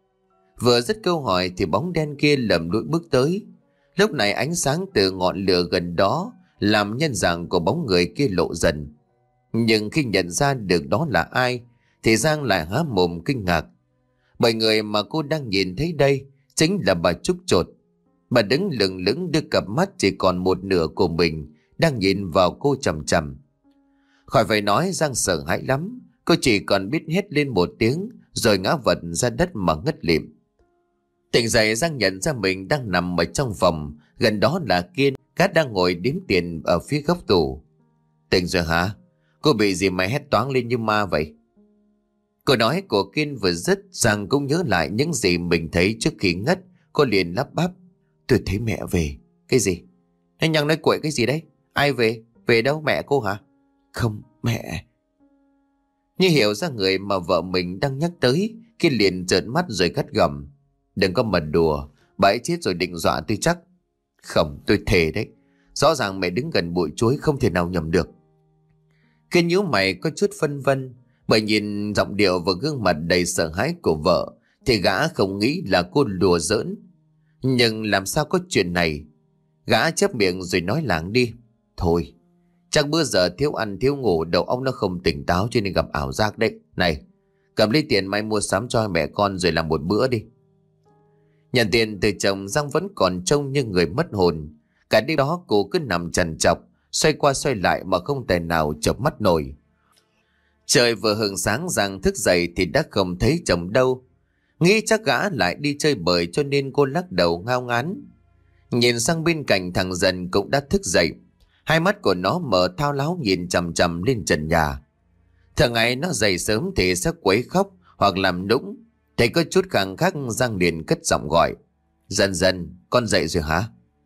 Vừa dứt câu hỏi thì bóng đen kia lầm lũi bước tới. Lúc này ánh sáng từ ngọn lửa gần đó làm nhân dạng của bóng người kia lộ dần. Nhưng khi nhận ra được đó là ai thì Giang lại há mồm kinh ngạc. Bởi người mà cô đang nhìn thấy đây chính là bà Trúc Chột. Bà đứng lững lững, đưa cặp mắt chỉ còn một nửa của mình đang nhìn vào cô chằm chằm. Khỏi phải nói, Giang sợ hãi lắm. Cô chỉ còn biết hét lên một tiếng rồi ngã vật ra đất mà ngất lịm. Tỉnh dậy Giang nhận ra mình đang nằm ở trong phòng, gần đó là Kiên, gã đang ngồi đếm tiền ở phía góc tủ. Tỉnh rồi hả? Cô bị gì mà hét toáng lên như ma vậy? Câu nói của Kiên vừa dứt, Giang cũng nhớ lại những gì mình thấy trước khi ngất. Cô liền lắp bắp: Tôi thấy mẹ về. Cái gì? Anh Nhằng nói quậy cái gì đấy? Ai về? Về đâu, mẹ cô hả? Không, mẹ. Như hiểu ra người mà vợ mình đang nhắc tới, Kiên liền trợn mắt rồi gắt gầm: Đừng có mà đùa, bà ấy chết rồi định dọa tôi chắc. Không, tôi thề đấy. Rõ ràng mẹ đứng gần bụi chuối không thể nào nhầm được. Kiên nhíu mày có chút phân vân, bởi nhìn giọng điệu và gương mặt đầy sợ hãi của vợ thì gã không nghĩ là cô đùa giỡn. Nhưng làm sao có chuyện này? Gã chép miệng rồi nói lảng đi: Thôi, chắc bữa giờ thiếu ăn thiếu ngủ, đầu óc nó không tỉnh táo cho nên gặp ảo giác đấy. Này, cầm lấy tiền mai mua sắm cho mẹ con rồi làm một bữa đi. Nhận tiền từ chồng, Giang vẫn còn trông như người mất hồn. Cả đêm đó cô cứ nằm trằn trọc, xoay qua xoay lại mà không thể nào chợp mắt nổi. Trời vừa hừng sáng, Giang thức dậy thì đã không thấy chồng đâu. Nghĩ chắc gã lại đi chơi bời cho nên cô lắc đầu ngao ngán. Nhìn sang bên cạnh, thằng Dần cũng đã thức dậy. Hai mắt của nó mở thao láo nhìn chằm chằm lên trần nhà. Thường ngày nó dậy sớm thì sẽ quấy khóc hoặc làm nũng. Thấy có chút khăng khắc, Giang liền cất giọng gọi: Dần Dần, con dậy rồi hả?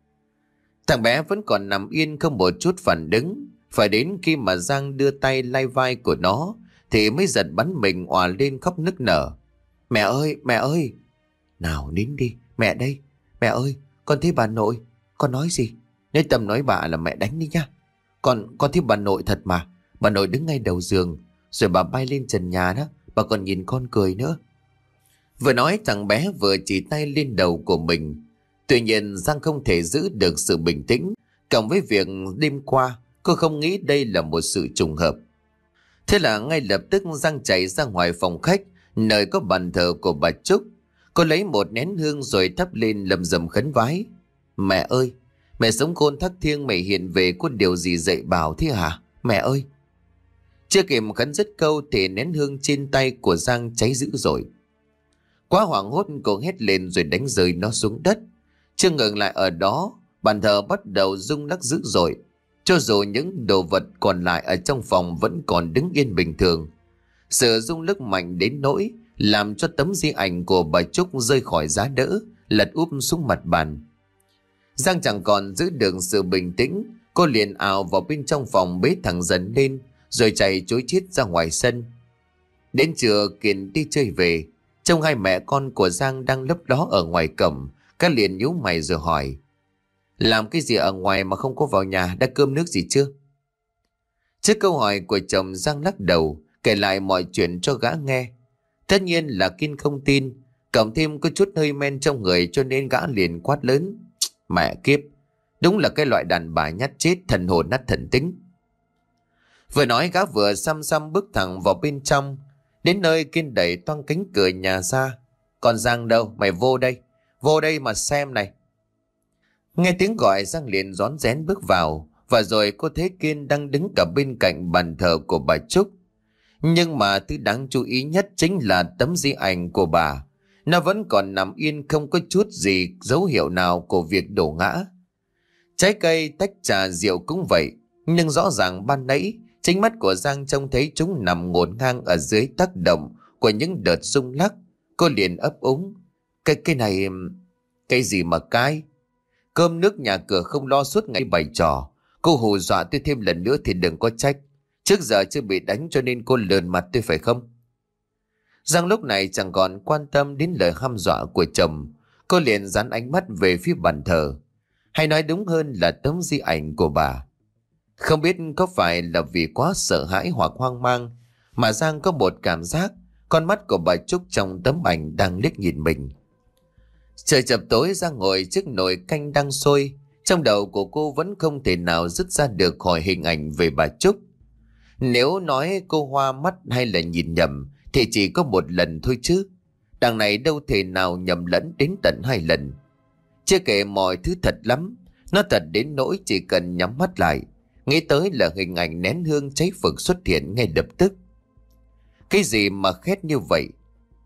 Thằng bé vẫn còn nằm yên không một chút phản ứng. Phải đến khi mà Giang đưa tay lay vai của nó thì mới giật bắn mình òa lên khóc nức nở: Mẹ ơi, mẹ ơi! Nào nín đi, mẹ đây. Mẹ ơi, con thấy bà nội. Con nói gì? Nếu Tâm nói bà là mẹ đánh đi nha. Con, con thấy bà nội thật mà. Bà nội đứng ngay đầu giường, rồi bà bay lên trần nhà đó. Bà còn nhìn con cười nữa. Vừa nói thằng bé vừa chỉ tay lên đầu của mình. Tuy nhiên Giang không thể giữ được sự bình tĩnh, cộng với việc đêm qua cô không nghĩ đây là một sự trùng hợp. Thế là ngay lập tức Giang chạy ra ngoài phòng khách, nơi có bàn thờ của bà Trúc. Cô lấy một nén hương rồi thắp lên lầm rầm khấn vái: Mẹ ơi, mẹ sống khôn thác thiêng, mẹ hiện về có điều gì dạy bảo thế hả? Mẹ ơi! Chưa kịp khấn dứt câu thì nén hương trên tay của Giang cháy dữ rồi. Quá hoảng hốt, cô hét lên rồi đánh rơi nó xuống đất. Chưa ngừng lại ở đó, bàn thờ bắt đầu rung lắc dữ dội. Cho dù những đồ vật còn lại ở trong phòng vẫn còn đứng yên bình thường, sự rung lắc mạnh đến nỗi làm cho tấm di ảnh của bà Trúc rơi khỏi giá đỡ, lật úp xuống mặt bàn. Giang chẳng còn giữ được sự bình tĩnh, cô liền ào vào bên trong phòng bế thằng Dần lên, rồi chạy trối chết ra ngoài sân. Đến trưa Kiên đi chơi về, trông hai mẹ con của Giang đang lấp ló ở ngoài cổng. Các liền nhíu mày rồi hỏi: Làm cái gì ở ngoài mà không có vào nhà, đã cơm nước gì chưa? Trước câu hỏi của chồng, Giang lắc đầu, kể lại mọi chuyện cho gã nghe. Tất nhiên là Kiên không tin, cộng thêm có chút hơi men trong người cho nên gã liền quát lớn: Mẹ kiếp, đúng là cái loại đàn bà nhát chết, thần hồn nát thần tính. Vừa nói gã vừa xăm xăm bước thẳng vào bên trong. Đến nơi Kiên đẩy toang cánh cửa nhà ra: Còn Giang đâu? Mày vô đây, vô đây mà xem này. Nghe tiếng gọi, Giang liền rón rén bước vào, và rồi cô thấy Kiên đang đứng cả bên cạnh bàn thờ của bà Trúc. Nhưng mà thứ đáng chú ý nhất chính là tấm di ảnh của bà. Nó vẫn còn nằm yên, không có chút gì dấu hiệu nào của việc đổ ngã. Trái cây, tách trà, rượu cũng vậy. Nhưng rõ ràng ban nãy chính mắt của Giang trông thấy chúng nằm ngổn ngang ở dưới tác động của những đợt rung lắc. Cô liền ấp úng: Cái cái này... Cái gì mà cái? Cơm nước nhà cửa không lo suốt ngày bày trò. Cô hù dọa tôi thêm lần nữa thì đừng có trách. Trước giờ chưa bị đánh cho nên cô lườn mặt tôi phải không? Giang lúc này chẳng còn quan tâm đến lời hăm dọa của chồng. Cô liền dán ánh mắt về phía bàn thờ, hay nói đúng hơn là tấm di ảnh của bà. Không biết có phải là vì quá sợ hãi hoặc hoang mang mà Giang có một cảm giác con mắt của bà Trúc trong tấm ảnh đang liếc nhìn mình. Trời chập tối, Giang ngồi trước nồi canh đang sôi. Trong đầu của cô vẫn không thể nào dứt ra được khỏi hình ảnh về bà Trúc. Nếu nói cô hoa mắt hay là nhìn nhầm thì chỉ có một lần thôi chứ. Đằng này đâu thể nào nhầm lẫn đến tận hai lần. Chưa kể mọi thứ thật lắm. Nó thật đến nỗi chỉ cần nhắm mắt lại, nghĩ tới là hình ảnh nén hương cháy phực xuất hiện ngay lập tức. Cái gì mà khét như vậy?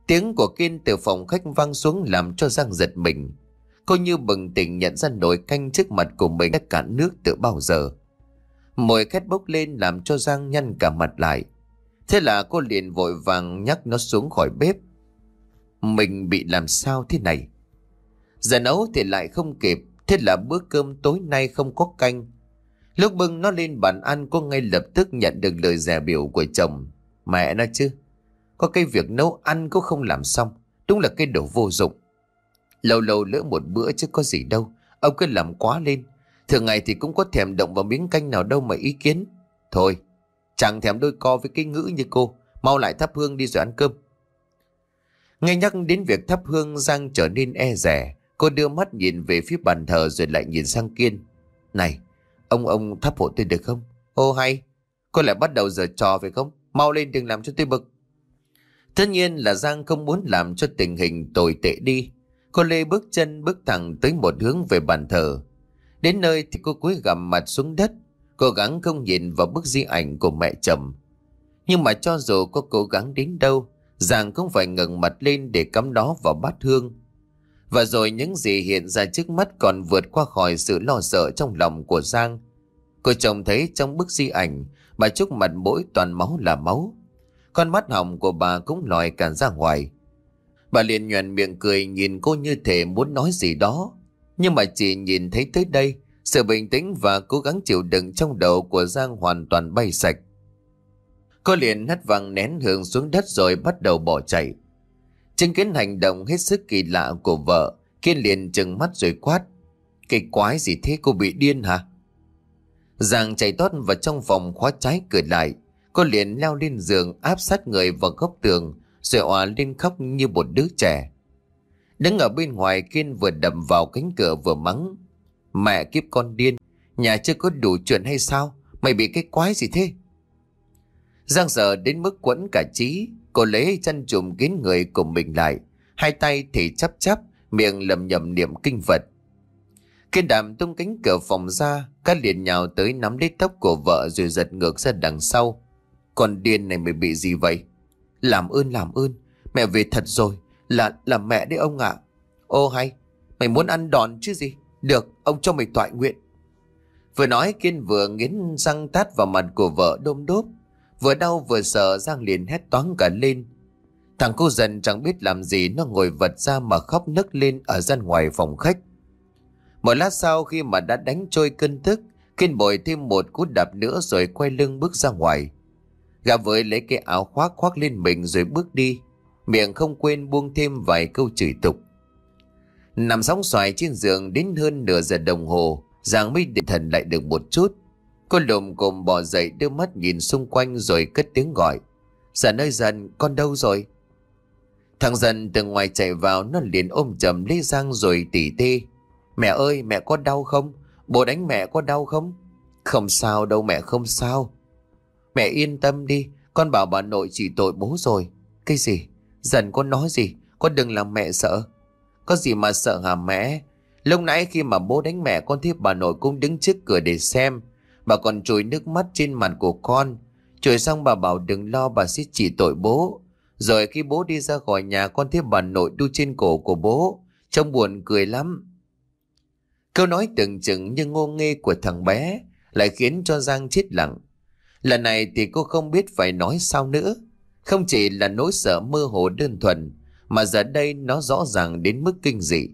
Tiếng của Kiên từ phòng khách vang xuống làm cho Giang giật mình. Cô như bừng tỉnh nhận ra nồi canh trước mặt của mình đã cạn nước từ bao giờ. Mùi khét bốc lên làm cho Giang nhăn cả mặt lại. Thế là cô liền vội vàng nhắc nó xuống khỏi bếp. Mình bị làm sao thế này? Giờ nấu thì lại không kịp. Thế là bữa cơm tối nay không có canh. Lúc bưng nó lên bàn ăn, cô ngay lập tức nhận được lời dè biểu của chồng. Mẹ nó chứ, có cái việc nấu ăn cô không làm xong, đúng là cái đồ vô dụng. Lâu lâu lỡ một bữa chứ có gì đâu, ông cứ làm quá lên. Thường ngày thì cũng có thèm động vào miếng canh nào đâu mà ý kiến. Thôi, chẳng thèm đôi co với cái ngữ như cô. Mau lại thắp hương đi rồi ăn cơm. Nghe nhắc đến việc thắp hương, Giang trở nên e dè. Cô đưa mắt nhìn về phía bàn thờ rồi lại nhìn sang Kiên. Này, ông ông thắp hộ tôi được không? Ô hay, cô lại bắt đầu giở trò phải không? Mau lên đừng làm cho tôi bực. Tất nhiên là Giang không muốn làm cho tình hình tồi tệ đi. Cô lê bước chân bước thẳng tới một hướng về bàn thờ. Đến nơi thì cô cúi gằm mặt xuống đất, cố gắng không nhìn vào bức di ảnh của mẹ chồng. Nhưng mà cho dù có cố gắng đến đâu, Giang cũng phải ngẩng mặt lên để cắm đó vào bát hương. Và rồi những gì hiện ra trước mắt còn vượt qua khỏi sự lo sợ trong lòng của Giang. Cô trông thấy trong bức di ảnh, bà Trúc mặt mũi toàn máu là máu. Con mắt hồng của bà cũng lòi cả ra ngoài. Bà liền nhoẻn miệng cười nhìn cô như thể muốn nói gì đó. Nhưng mà chỉ nhìn thấy tới đây, sự bình tĩnh và cố gắng chịu đựng trong đầu của Giang hoàn toàn bay sạch. Cô liền hất văng nén hương xuống đất rồi bắt đầu bỏ chạy. Chứng kiến hành động hết sức kỳ lạ của vợ, Kiên liền trừng mắt rồi quát. Cái quái gì thế, cô bị điên hả? Giang chạy tót vào trong phòng khóa trái cửa lại. Cô liền leo lên giường áp sát người vào góc tường rồi òa lên khóc như một đứa trẻ. Đứng ở bên ngoài, Kiên vừa đập vào cánh cửa vừa mắng. Mẹ kiếp con điên, nhà chưa có đủ chuyện hay sao? Mày bị cái quái gì thế? Giang sợ đến mức quẫn cả trí. Cô lấy chăn trùm kín người của mình lại, hai tay thì chắp chắp, miệng lầm nhầm niệm kinh Phật. Kiên đàm tung cánh cửa phòng ra, các liền nhào tới nắm lấy tóc của vợ rồi giật ngược ra đằng sau. Con điên này mày bị gì vậy? Làm ơn làm ơn, mẹ về thật rồi, là là mẹ đấy ông ạ. À. Ô hay, mày muốn ăn đòn chứ gì? Được, ông cho mày toại nguyện. Vừa nói Kiên vừa nghiến răng tát vào mặt của vợ đôm đốp. Vừa đau vừa sợ, Giang liền hét toáng cả lên. Thằng cô dần chẳng biết làm gì, nó ngồi vật ra mà khóc nấc lên ở ra ngoài phòng khách. Một lát sau, khi mà đã đánh trôi cơn tức, Kiên bồi thêm một cú đạp nữa rồi quay lưng bước ra ngoài. Gã với lấy cái áo khoác khoác lên mình rồi bước đi, miệng không quên buông thêm vài câu chửi tục. Nằm sóng xoài trên giường đến hơn nửa giờ đồng hồ, Giang mới định thần lại được một chút. Cô lồm cồm bò dậy, đưa mắt nhìn xung quanh rồi cất tiếng gọi. Dần ơi Dần, con đâu rồi? Thằng Dần từ ngoài chạy vào, nó liền ôm chầm lấy Giang rồi tỉ tê. Mẹ ơi, mẹ có đau không? Bố đánh mẹ có đau không? Không sao đâu mẹ, không sao. Mẹ yên tâm đi, con bảo bà nội chỉ tội bố rồi. Cái gì? Dần con nói gì? Con đừng làm mẹ sợ. Có gì mà sợ hả mẹ? Lúc nãy khi mà bố đánh mẹ, con thấy bà nội cũng đứng trước cửa để xem. Bà còn chùi nước mắt trên mặt của con. Chùi xong bà bảo đừng lo, bà sẽ chỉ tội bố. Rồi khi bố đi ra khỏi nhà, con thấy bà nội đu trên cổ của bố. Trông buồn cười lắm. Câu nói tưởng chừng như ngô nghê của thằng bé lại khiến cho Giang chết lặng. Lần này thì cô không biết phải nói sao nữa. Không chỉ là nỗi sợ mơ hồ đơn thuần, mà giờ đây nó rõ ràng đến mức kinh dị.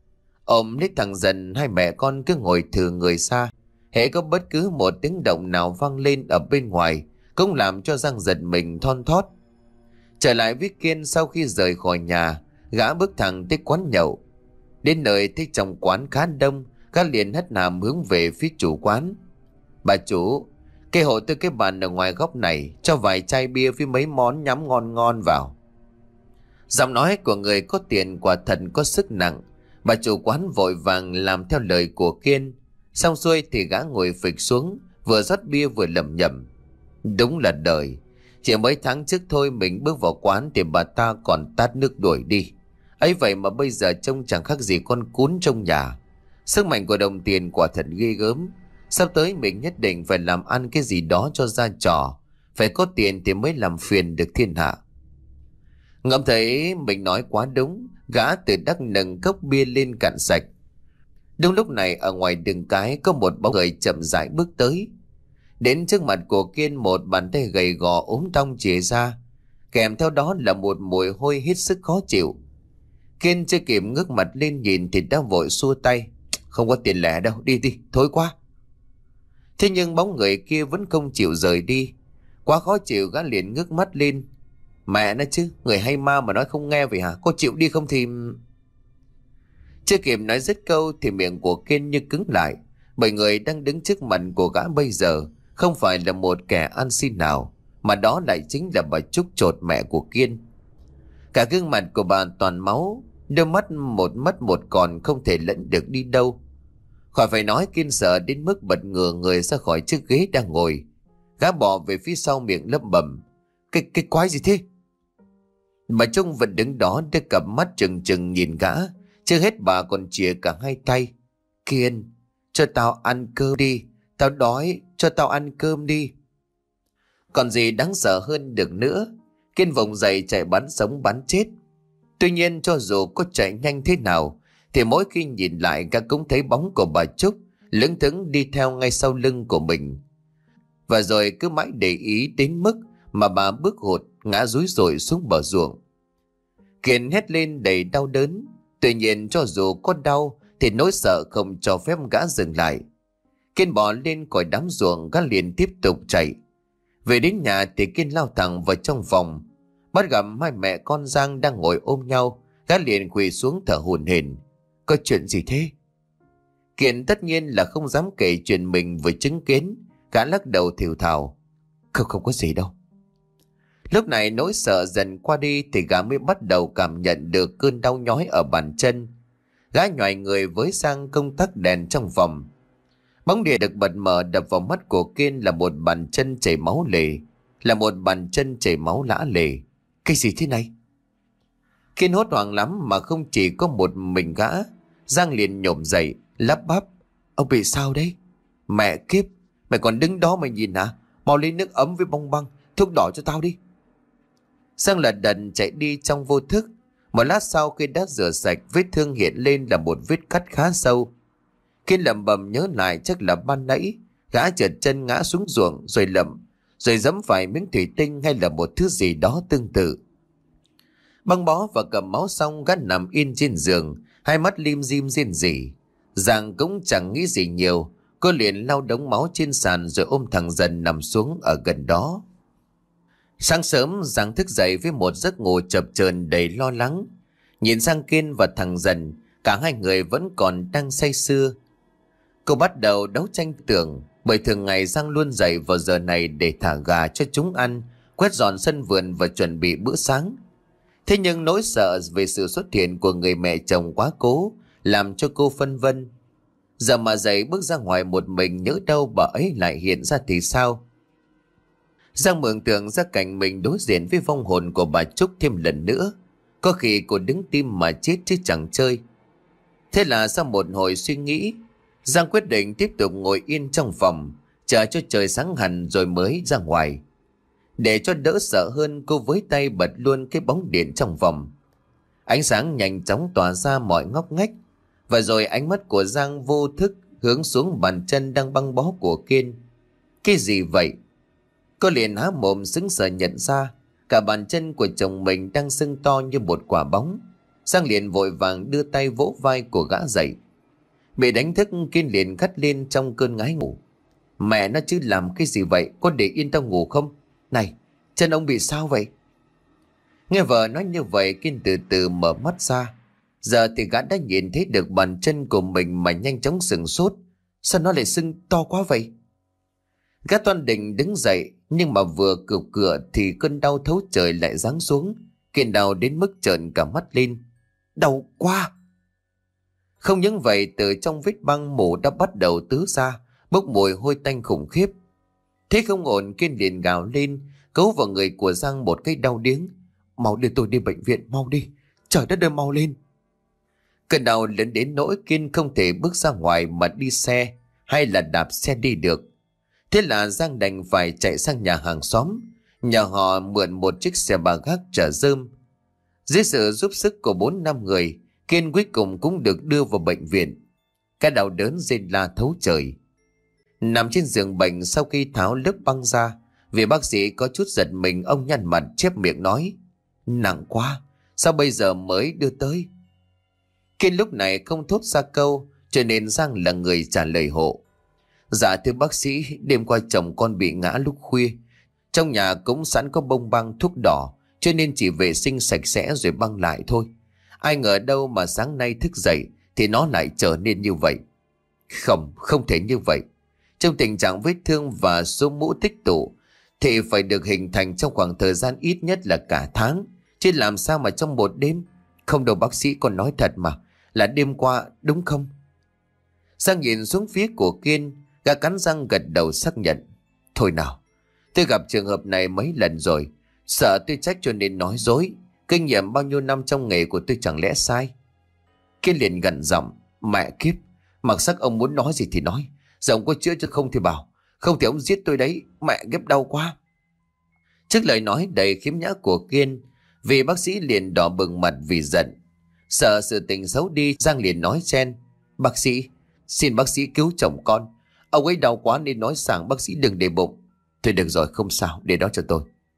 Ôm lấy thằng Dần, hai mẹ con cứ ngồi thừ người xa. Hễ có bất cứ một tiếng động nào vang lên ở bên ngoài cũng làm cho Giang giật mình thon thót. Trở lại với Kiên, sau khi rời khỏi nhà, gã bước thẳng tới quán nhậu. Đến nơi thấy trong quán khá đông, gã liền hất hàm hướng về phía chủ quán. Bà chủ, kê hộ tôi cái bàn ở ngoài góc này, cho vài chai bia với mấy món nhắm ngon ngon vào. Giọng nói của người có tiền quả thật có sức nặng. Bà chủ quán vội vàng làm theo lời của Kiên. Xong xuôi thì gã ngồi phịch xuống, vừa rót bia vừa lẩm nhẩm. Đúng là đời. Chỉ mấy tháng trước thôi mình bước vào quán thì bà ta còn tát nước đuổi đi. Ấy vậy mà bây giờ trông chẳng khác gì con cún trong nhà. Sức mạnh của đồng tiền quả thật ghê gớm. Sắp tới mình nhất định phải làm ăn cái gì đó cho ra trò. Phải có tiền thì mới làm phiền được thiên hạ. Ngẫm thấy mình nói quá đúng, gã từ đắc nâng cốc bia lên cạn sạch. Đúng lúc này ở ngoài đường cái có một bóng người chậm rãi bước tới. Đến trước mặt của Kiên, một bàn tay gầy gò ốm thong chìa ra, kèm theo đó là một mùi hôi hết sức khó chịu. Kiên chưa kịp ngước mặt lên nhìn thì đã vội xua tay. Không có tiền lẻ đâu, đi đi, thối quá. Thế nhưng bóng người kia vẫn không chịu rời đi. Quá khó chịu, gã liền ngước mắt lên. Mẹ nó chứ, người hay ma mà nói không nghe vậy hả? Có chịu đi không thì... Chưa kịp nói dứt câu thì miệng của Kiên như cứng lại, bởi người đang đứng trước mặt của gã bây giờ không phải là một kẻ ăn xin nào, mà đó lại chính là bà Trúc, chột mẹ của Kiên. Cả gương mặt của bà toàn máu, đôi mắt một mất một còn không thể lẫn được đi đâu. Khỏi phải nói, Kiên sợ đến mức bật ngửa người ra khỏi chiếc ghế đang ngồi. Gã bỏ về phía sau, miệng lẩm bẩm: Cái, cái quái gì thế? Bà Trúc vẫn đứng đó, đưa cặp mắt trừng trừng nhìn gã. Chưa hết bà còn chìa cả hai tay. Kiên, cho tao ăn cơm đi. Tao đói, cho tao ăn cơm đi. Còn gì đáng sợ hơn được nữa. Kiên vùng dậy chạy bắn sống bắn chết. Tuy nhiên cho dù có chạy nhanh thế nào thì mỗi khi nhìn lại, gã cũng thấy bóng của bà Trúc lững thững đi theo ngay sau lưng của mình. Và rồi cứ mãi để ý đến mức mà bà bước hụt ngã rúi rủi xuống bờ ruộng. Kiên hét lên đầy đau đớn. Tuy nhiên cho dù có đau thì nỗi sợ không cho phép gã dừng lại. Kiên bỏ lên khỏi đám ruộng, gã liền tiếp tục chạy. Về đến nhà thì Kiên lao thẳng vào trong phòng, bắt gặp hai mẹ con Giang đang ngồi ôm nhau. Gã liền quỳ xuống thở hổn hển. Có chuyện gì thế? Kiên tất nhiên là không dám kể chuyện mình vừa chứng kiến. Gã lắc đầu thều thào: Không không có gì đâu. Lúc này nỗi sợ dần qua đi thì gã mới bắt đầu cảm nhận được cơn đau nhói ở bàn chân. Gã nhoài người với sang công tắc đèn trong phòng. Bóng đèn được bật mở đập vào mắt của Kiên là một bàn chân chảy máu lề, là một bàn chân chảy máu lã lề. Cái gì thế này? Kiên hốt hoảng lắm mà không chỉ có một mình gã. Giang liền nhổm dậy lắp bắp: Ông bị sao đấy? Mẹ kiếp, mày còn đứng đó mày nhìn hả? Mau lấy nước ấm với bông băng, thuốc đỏ cho tao đi. Giang lật đật chạy đi trong vô thức. Một lát sau, khi đã rửa sạch, vết thương hiện lên là một vết cắt khá sâu. Kiên lẩm bẩm nhớ lại chắc là ban nãy gã trượt chân ngã xuống ruộng rồi lầm rồi giẫm phải miếng thủy tinh hay là một thứ gì đó tương tự. Băng bó và cầm máu xong, gã nằm yên trên giường, hai mắt lim dim rên rỉ. Giang cũng chẳng nghĩ gì nhiều, cô liền lau đống máu trên sàn rồi ôm thằng Dần nằm xuống ở gần đó. Sáng sớm, Giang thức dậy với một giấc ngủ chập chờn đầy lo lắng. Nhìn sang Kiên và thằng Dần, cả hai người vẫn còn đang say sưa. Cô bắt đầu đấu tranh tưởng, bởi thường ngày Giang luôn dậy vào giờ này để thả gà cho chúng ăn, quét dọn sân vườn và chuẩn bị bữa sáng. Thế nhưng nỗi sợ về sự xuất hiện của người mẹ chồng quá cố làm cho cô phân vân. Giờ mà dậy bước ra ngoài một mình, nhỡ đâu bà ấy lại hiện ra thì sao? Giang mường tượng ra cảnh mình đối diện với vong hồn của bà Trúc thêm lần nữa. Có khi cô đứng tim mà chết chứ chẳng chơi. Thế là sau một hồi suy nghĩ, Giang quyết định tiếp tục ngồi yên trong phòng, chờ cho trời sáng hẳn rồi mới ra ngoài. Để cho đỡ sợ hơn, cô với tay bật luôn cái bóng điện trong phòng. Ánh sáng nhanh chóng tỏa ra mọi ngóc ngách, và rồi ánh mắt của Giang vô thức hướng xuống bàn chân đang băng bó của Kiên. Cái gì vậy? Cô liền há mồm sững sờ nhận ra cả bàn chân của chồng mình đang sưng to như một quả bóng. Giang liền vội vàng đưa tay vỗ vai của gã dậy. Bị đánh thức, Kiên liền gắt lên trong cơn ngái ngủ: Mẹ nó chứ, làm cái gì vậy? Có để yên tao ngủ không? Này, chân ông bị sao vậy? Nghe vợ nói như vậy, Kiên từ từ mở mắt ra. Giờ thì gã đã nhìn thấy được bàn chân của mình mà nhanh chóng sửng sốt. Sao nó lại sưng to quá vậy? Gã toan định đứng dậy, nhưng mà vừa cựa cửa thì cơn đau thấu trời lại giáng xuống. Kiên đau đến mức trợn cả mắt lên. Đau quá! Không những vậy, từ trong vết băng mổ đã bắt đầu tứ ra, bốc mùi hôi tanh khủng khiếp. Thế không ổn, Kiên liền gào lên, cấu vào người của Giang một cái đau điếng: Mau đưa tôi đi bệnh viện, mau đi! Trời đất ơi, mau lên! Cơn đau lớn đến nỗi Kiên không thể bước ra ngoài mà đi xe hay là đạp xe đi được. Thế là Giang đành phải chạy sang nhà hàng xóm, nhờ họ mượn một chiếc xe ba gác chở rơm. Dưới sự giúp sức của bốn năm người, Kiên cuối cùng cũng được đưa vào bệnh viện. Cái đau đớn rên la thấu trời. Nằm trên giường bệnh sau khi tháo lớp băng ra, vì bác sĩ có chút giật mình, ông nhăn mặt chép miệng nói: Nặng quá, sao bây giờ mới đưa tới? Kiên lúc này không thốt ra câu, cho nên Giang là người trả lời hộ: Dạ thưa bác sĩ, đêm qua chồng con bị ngã lúc khuya. Trong nhà cũng sẵn có bông băng thuốc đỏ, cho nên chỉ vệ sinh sạch sẽ rồi băng lại thôi. Ai ngờ đâu mà sáng nay thức dậy thì nó lại trở nên như vậy. Không, không thể như vậy. Trong tình trạng vết thương và số mũ tích tụ thì phải được hình thành trong khoảng thời gian ít nhất là cả tháng, chứ làm sao mà trong một đêm. Không đâu bác sĩ, con nói thật mà, là đêm qua đúng không? Giang nhìn xuống phía của Kiên, gã cắn răng gật đầu xác nhận: Thôi nào, tôi gặp trường hợp này mấy lần rồi, sợ tôi trách cho nên nói dối. Kinh nghiệm bao nhiêu năm trong nghề của tôi chẳng lẽ sai? Kiên liền gằn giọng: Mẹ kiếp, mặc sắc ông muốn nói gì thì nói, giờ ông có chữa chứ không thì bảo, không thì ông giết tôi đấy, mẹ kiếp đau quá. Trước lời nói đầy khiếm nhã của Kiên, vì bác sĩ liền đỏ bừng mặt vì giận. Sợ sự tình xấu đi, Giang liền nói chen: Bác sĩ, xin bác sĩ cứu chồng con, ông ấy đau quá nên nói sảng bác sĩ đừng để bụng. Thôi được rồi, không sao, để đó cho tôi.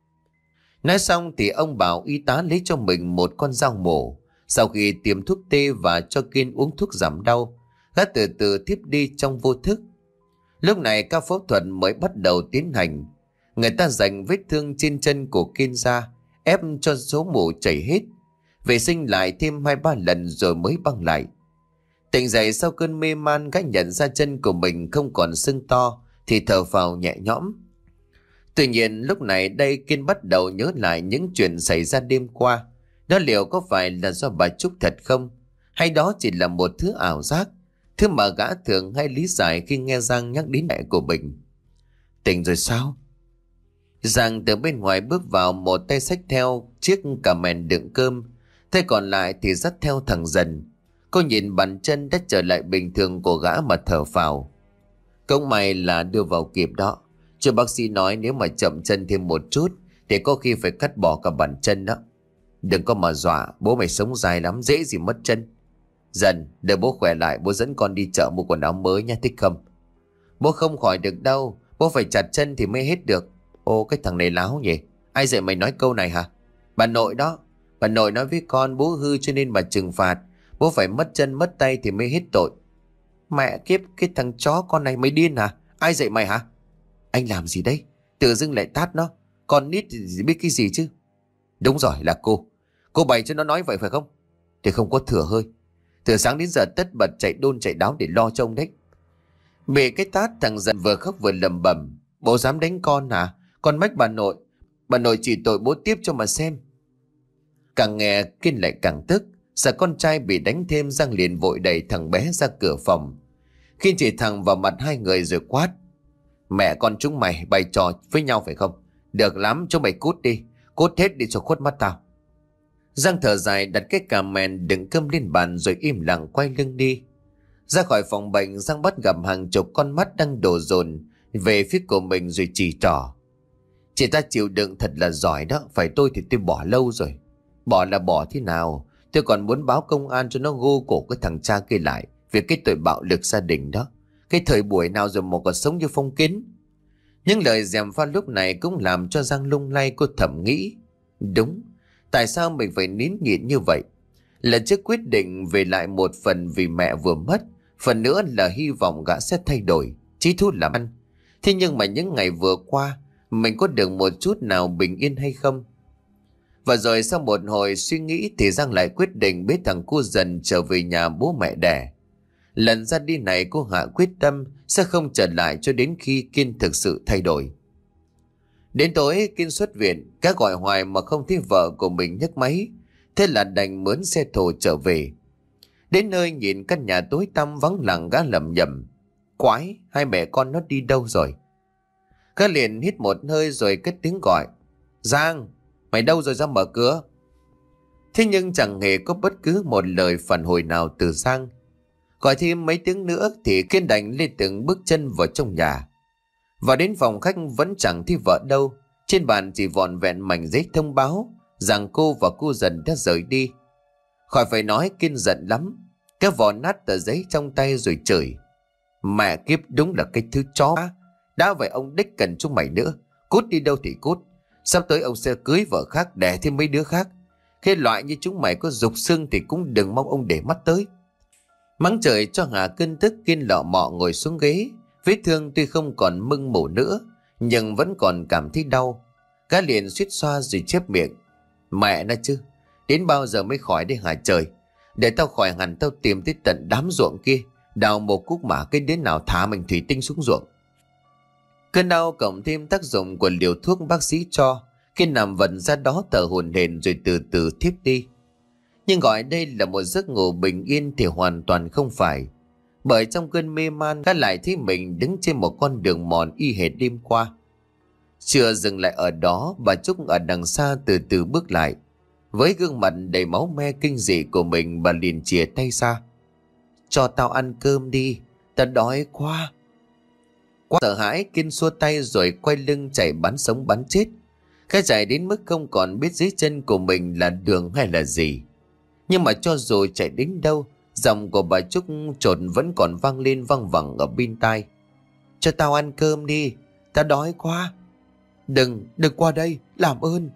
Nói xong thì ông bảo y tá lấy cho mình một con dao mổ. Sau khi tiêm thuốc tê và cho Kiên uống thuốc giảm đau, gã từ từ thiếp đi trong vô thức. Lúc này ca phẫu thuật mới bắt đầu tiến hành. Người ta dành vết thương trên chân của Kiên ra, ép cho số mủ chảy hết, vệ sinh lại thêm hai ba lần rồi mới băng lại. Tỉnh dậy sau cơn mê man, gã nhận ra chân của mình không còn sưng to thì thở phào nhẹ nhõm. Tuy nhiên lúc này đây Kiên bắt đầu nhớ lại những chuyện xảy ra đêm qua. Đó liệu có phải là do bà Trúc thật không? Hay đó chỉ là một thứ ảo giác, thứ mà gã thường hay lý giải khi nghe Giang nhắc đến mẹ của mình. Tỉnh rồi sao? Giang từ bên ngoài bước vào, một tay xách theo chiếc cà mền đựng cơm, tay còn lại thì dắt theo thằng Dần. Cô nhìn bàn chân đã trở lại bình thường của gã mà thở phào. Cũng may là đưa vào kịp đó. Chứ bác sĩ nói nếu mà chậm chân thêm một chút thì có khi phải cắt bỏ cả bàn chân đó. Đừng có mà dọa, bố mày sống dài lắm, dễ gì mất chân. Dần, đợi bố khỏe lại bố dẫn con đi chợ mua quần áo mới nha, thích không? Bố không khỏi được đâu, bố phải chặt chân thì mới hết được. Ô, cái thằng này láo nhỉ, ai dạy mày nói câu này hả? Bà nội đó, bà nội nói với con bố hư cho nên bà trừng phạt, bố phải mất chân mất tay thì mới hết tội. Mẹ kiếp, cái thằng chó con này mới điên hả? Ai dạy mày hả? Anh làm gì đấy? Tự dưng lại tát nó. Con nít thì biết cái gì chứ? Đúng rồi, là cô. Cô bày cho nó nói vậy phải không? Thì không có thừa hơi. Từ sáng đến giờ tất bật chạy đôn chạy đáo để lo trông đấy. Bị cái tát, thằng Dần vừa khóc vừa lầm bầm: Bố dám đánh con à? Con mách bà nội. Bà nội chỉ tội bố tiếp cho mà xem. Càng nghe Kiên lại càng tức. Sợ con trai bị đánh thêm, Giang liền vội đẩy thằng bé ra cửa phòng. Kiên chỉ thẳng vào mặt hai người rồi quát: Mẹ con chúng mày bày trò với nhau phải không? Được lắm, chúng mày cút đi. Cút hết đi cho khuất mắt tao. Giang thở dài đặt cái cà mền đựng cơm lên bàn rồi im lặng quay lưng đi. Ra khỏi phòng bệnh, Giang bắt gặp hàng chục con mắt đang đổ dồn về phía của mình rồi chỉ trỏ: Chị ta chịu đựng thật là giỏi đó, phải tôi thì tôi bỏ lâu rồi. Bỏ là bỏ thế nào? Tôi còn muốn báo công an cho nó gô cổ cái thằng cha kia lại vì cái tội bạo lực gia đình đó. Cái thời buổi nào rồi mà còn sống như phong kiến. Những lời gièm pha lúc này cũng làm cho Giang lung lay. Cô thầm nghĩ: Đúng, tại sao mình phải nín nhịn như vậy? Lần trước quyết định về lại một phần vì mẹ vừa mất, phần nữa là hy vọng gã sẽ thay đổi, chí thú làm ăn. Thế nhưng mà những ngày vừa qua, mình có được một chút nào bình yên hay không? Và rồi sau một hồi suy nghĩ thì Giang lại quyết định bế thằng cu Dần trở về nhà bố mẹ đẻ. Lần ra đi này cô hạ quyết tâm sẽ không trở lại cho đến khi Kiên thực sự thay đổi. Đến tối Kiên xuất viện, các gọi hoài mà không thấy vợ của mình nhấc máy. Thế là đành mướn xe thồ trở về. Đến nơi nhìn căn nhà tối tăm vắng lặng, gã lẩm nhẩm: Quái, hai mẹ con nó đi đâu rồi? Gã liền hít một hơi rồi cất tiếng gọi: Giang, mày đâu rồi, ra mở cửa. Thế nhưng chẳng hề có bất cứ một lời phản hồi nào từ Giang. Gọi thêm mấy tiếng nữa thì Kiên đành lên từng bước chân vào trong nhà. Vào đến phòng khách vẫn chẳng thấy vợ đâu. Trên bàn chỉ vỏn vẹn mảnh giấy thông báo rằng cô và cô dần đã rời đi. Khỏi phải nói, Kiên giận lắm, cái vò nát tờ giấy trong tay rồi chửi: Mẹ kiếp, đúng là cái thứ chó. Đã vậy ông đích cần chúng mày nữa, cút đi đâu thì cút. Sắp tới ông sẽ cưới vợ khác, đẻ thêm mấy đứa khác. Cái loại như chúng mày có dục xương thì cũng đừng mong ông để mắt tới. Mắng trời cho Hà cơn tức, Kiên lọ mọ ngồi xuống ghế. Vết thương tuy không còn mưng mủ nữa, nhưng vẫn còn cảm thấy đau. Gã liền suýt xoa rồi chép miệng: Mẹ nó chứ, đến bao giờ mới khỏi đây hả trời? Để tao khỏi hẳn, tao tìm tới tận đám ruộng kia, đào một cúc mả cái đến nào thả mình thủy tinh xuống ruộng. Cơn đau cộng thêm tác dụng của liều thuốc bác sĩ cho, khi nằm vật ra đó thở hổn hển rồi từ từ thiếp đi. Nhưng gọi đây là một giấc ngủ bình yên thì hoàn toàn không phải. Bởi trong cơn mê man, gã lại thấy mình đứng trên một con đường mòn y hệt đêm qua. Chưa dừng lại ở đó, bà Trúc ở đằng xa từ từ bước lại. Với gương mặt đầy máu me kinh dị của mình, bà liền chìa tay ra: Cho tao ăn cơm đi, tao đói quá. Quá sợ hãi, Kiên xua tay rồi quay lưng chạy bắn sống bắn chết. Cái chạy đến mức không còn biết dưới chân của mình là đường hay là gì. Nhưng mà cho dù chạy đến đâu, giọng của bà Trúc trột vẫn còn vang lên văng vẳng ở bên tai: Cho tao ăn cơm đi, tao đói quá. Đừng, đừng qua đây, làm ơn.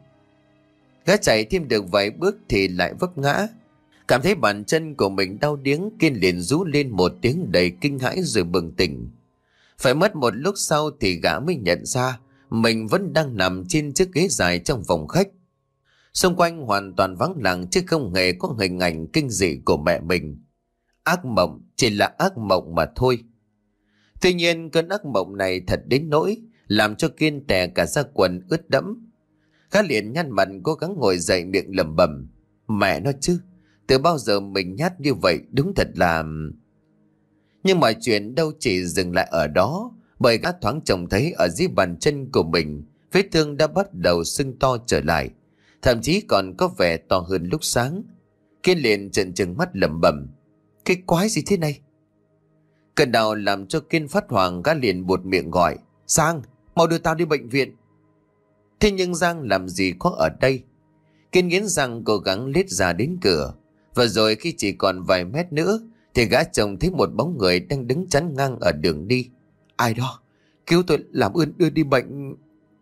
Gã chạy thêm được vài bước thì lại vấp ngã. Cảm thấy bàn chân của mình đau điếng, Kiên liền rú lên một tiếng đầy kinh hãi rồi bừng tỉnh. Phải mất một lúc sau thì gã mới nhận ra mình vẫn đang nằm trên chiếc ghế dài trong phòng khách. Xung quanh hoàn toàn vắng lặng, chứ không hề có hình ảnh kinh dị của mẹ mình. Ác mộng, chỉ là ác mộng mà thôi. Tuy nhiên cơn ác mộng này thật đến nỗi làm cho Kiên tè cả da quần ướt đẫm. Gã liền nhăn mặt cố gắng ngồi dậy, miệng lẩm bẩm: Mẹ nó chứ, từ bao giờ mình nhát như vậy, đúng thật là... Nhưng mọi chuyện đâu chỉ dừng lại ở đó, bởi gã thoáng trông thấy ở dưới bàn chân của mình, vết thương đã bắt đầu sưng to trở lại, thậm chí còn có vẻ to hơn lúc sáng. Kiên liền trợn trừng mắt lẩm bẩm: Cái quái gì thế này? Cơn đau làm cho Kiên phát hoảng, gã liền buột miệng gọi: Giang, mau đưa tao đi bệnh viện. Thế nhưng Giang làm gì có ở đây. Kiên nghiến răng cố gắng lết ra đến cửa, và rồi khi chỉ còn vài mét nữa thì gã trông thấy một bóng người đang đứng chắn ngang ở đường đi. Ai đó, cứu tôi, làm ơn đưa đi bệnh.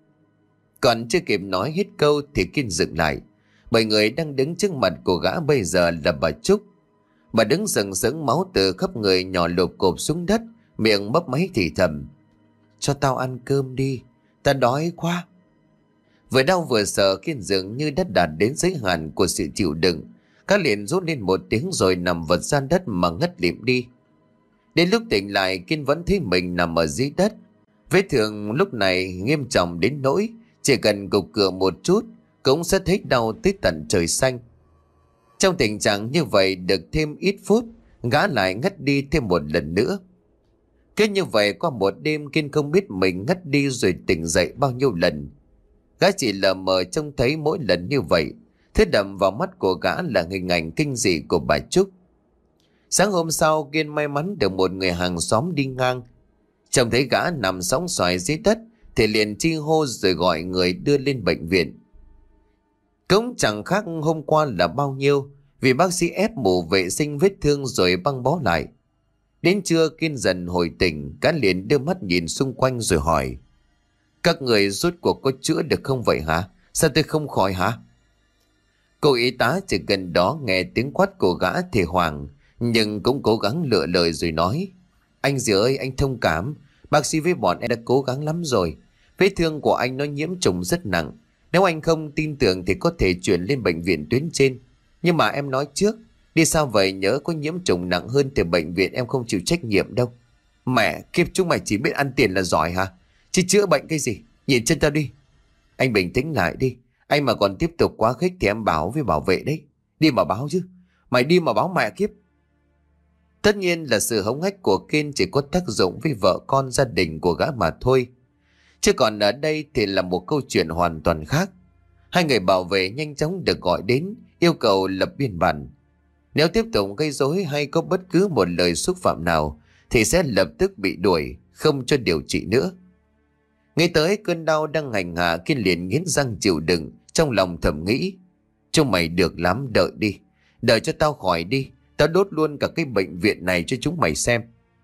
Còn chưa kịp nói hết câu thì Kiên dừng lại, bởi người đang đứng trước mặt của gã bây giờ là bà Trúc. Bà đứng sừng sững, máu từ khắp người nhỏ lộp cộp xuống đất, miệng mấp máy thì thầm: Cho tao ăn cơm đi, tao đói quá. Vừa đau vừa sợ, Kiên dường như đã đạt đến giới hạn của sự chịu đựng. Các liền rút lên một tiếng rồi nằm vật ra đất mà ngất lịm đi. Đến lúc tỉnh lại, Kiên vẫn thấy mình nằm ở dưới đất. Vết thương lúc này nghiêm trọng đến nỗi chỉ cần cục cựa một chút cũng sẽ thấy đau tới tận trời xanh. Trong tình trạng như vậy được thêm ít phút, gã lại ngất đi thêm một lần nữa. Cứ như vậy qua một đêm, Kiên không biết mình ngất đi rồi tỉnh dậy bao nhiêu lần. Gã chỉ lờ mờ trông thấy mỗi lần như vậy. Thứ đậm vào mắt của gã là hình ảnh kinh dị của bà Trúc. Sáng hôm sau, Kiên may mắn được một người hàng xóm đi ngang. Trông thấy gã nằm sóng xoài dưới đất thì liền chi hô rồi gọi người đưa lên bệnh viện. Cũng chẳng khác hôm qua là bao nhiêu, vì bác sĩ ép mổ vệ sinh vết thương rồi băng bó lại. Đến trưa, Kiên dần hồi tỉnh, gã liền đưa mắt nhìn xung quanh rồi hỏi: Các người rốt cuộc có chữa được không vậy hả? Sao tôi không khỏi hả? Cô y tá chỉ gần đó nghe tiếng quát của gã thì hoảng, nhưng cũng cố gắng lựa lời rồi nói: Anh dì ơi, anh thông cảm, bác sĩ với bọn em đã cố gắng lắm rồi. Vết thương của anh nó nhiễm trùng rất nặng. Nếu anh không tin tưởng thì có thể chuyển lên bệnh viện tuyến trên. Nhưng mà em nói trước, đi sao vậy, nhớ có nhiễm trùng nặng hơn thì bệnh viện em không chịu trách nhiệm đâu. Mẹ kiếp, chúng mày chỉ biết ăn tiền là giỏi hả? Chứ chữa bệnh cái gì? Nhìn chân tao đi. Anh bình tĩnh lại đi. Anh mà còn tiếp tục quá khích thì em báo với bảo vệ đấy. Đi mà báo chứ. Mày đi mà báo mẹ kiếp. Tất nhiên là sự hống hách của Kiên chỉ có tác dụng với vợ con gia đình của gã mà thôi. Chứ còn ở đây thì là một câu chuyện hoàn toàn khác. Hai người bảo vệ nhanh chóng được gọi đến, yêu cầu lập biên bản. Nếu tiếp tục gây rối hay có bất cứ một lời xúc phạm nào thì sẽ lập tức bị đuổi, không cho điều trị nữa. Nghĩ tới cơn đau đang hành hạ, Kiên liền nghiến răng chịu đựng, trong lòng thầm nghĩ: Chúng mày được lắm, đợi đi. Đợi cho tao khỏi đi. Tao đốt luôn cả cái bệnh viện này cho chúng mày xem.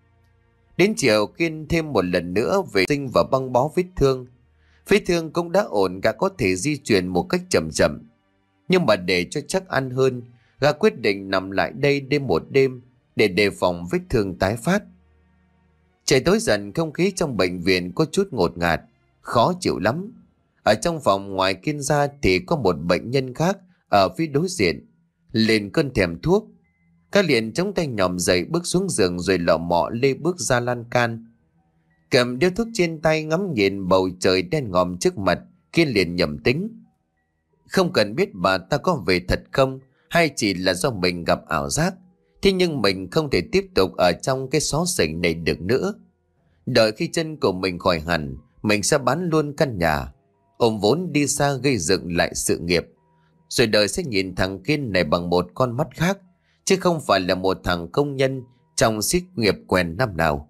Đến chiều Kiên thêm một lần nữa vệ sinh và băng bó vết thương. Vết thương cũng đã ổn, gã có thể di chuyển một cách chậm chậm. Nhưng mà để cho chắc ăn hơn, gã quyết định nằm lại đây đêm một đêm để đề phòng vết thương tái phát. Trời tối dần, không khí trong bệnh viện có chút ngột ngạt, khó chịu lắm. Ở trong phòng ngoài Kiên ra thì có một bệnh nhân khác ở phía đối diện. Lên cơn thèm thuốc, các liền chống tay nhòm dậy bước xuống giường rồi lọ mọ lê bước ra lan can. Cầm điếu thuốc trên tay ngắm nhìn bầu trời đen ngòm trước mặt, Kiên liền nhầm tính. Không cần biết bà ta có về thật không, hay chỉ là do mình gặp ảo giác. Thế nhưng mình không thể tiếp tục ở trong cái xó xỉnh này được nữa. Đợi khi chân của mình khỏi hẳn, mình sẽ bán luôn căn nhà, ôm vốn đi xa gây dựng lại sự nghiệp. Rồi đời sẽ nhìn thằng Kiên này bằng một con mắt khác, chứ không phải là một thằng công nhân trong xí nghiệp quèn năm nào.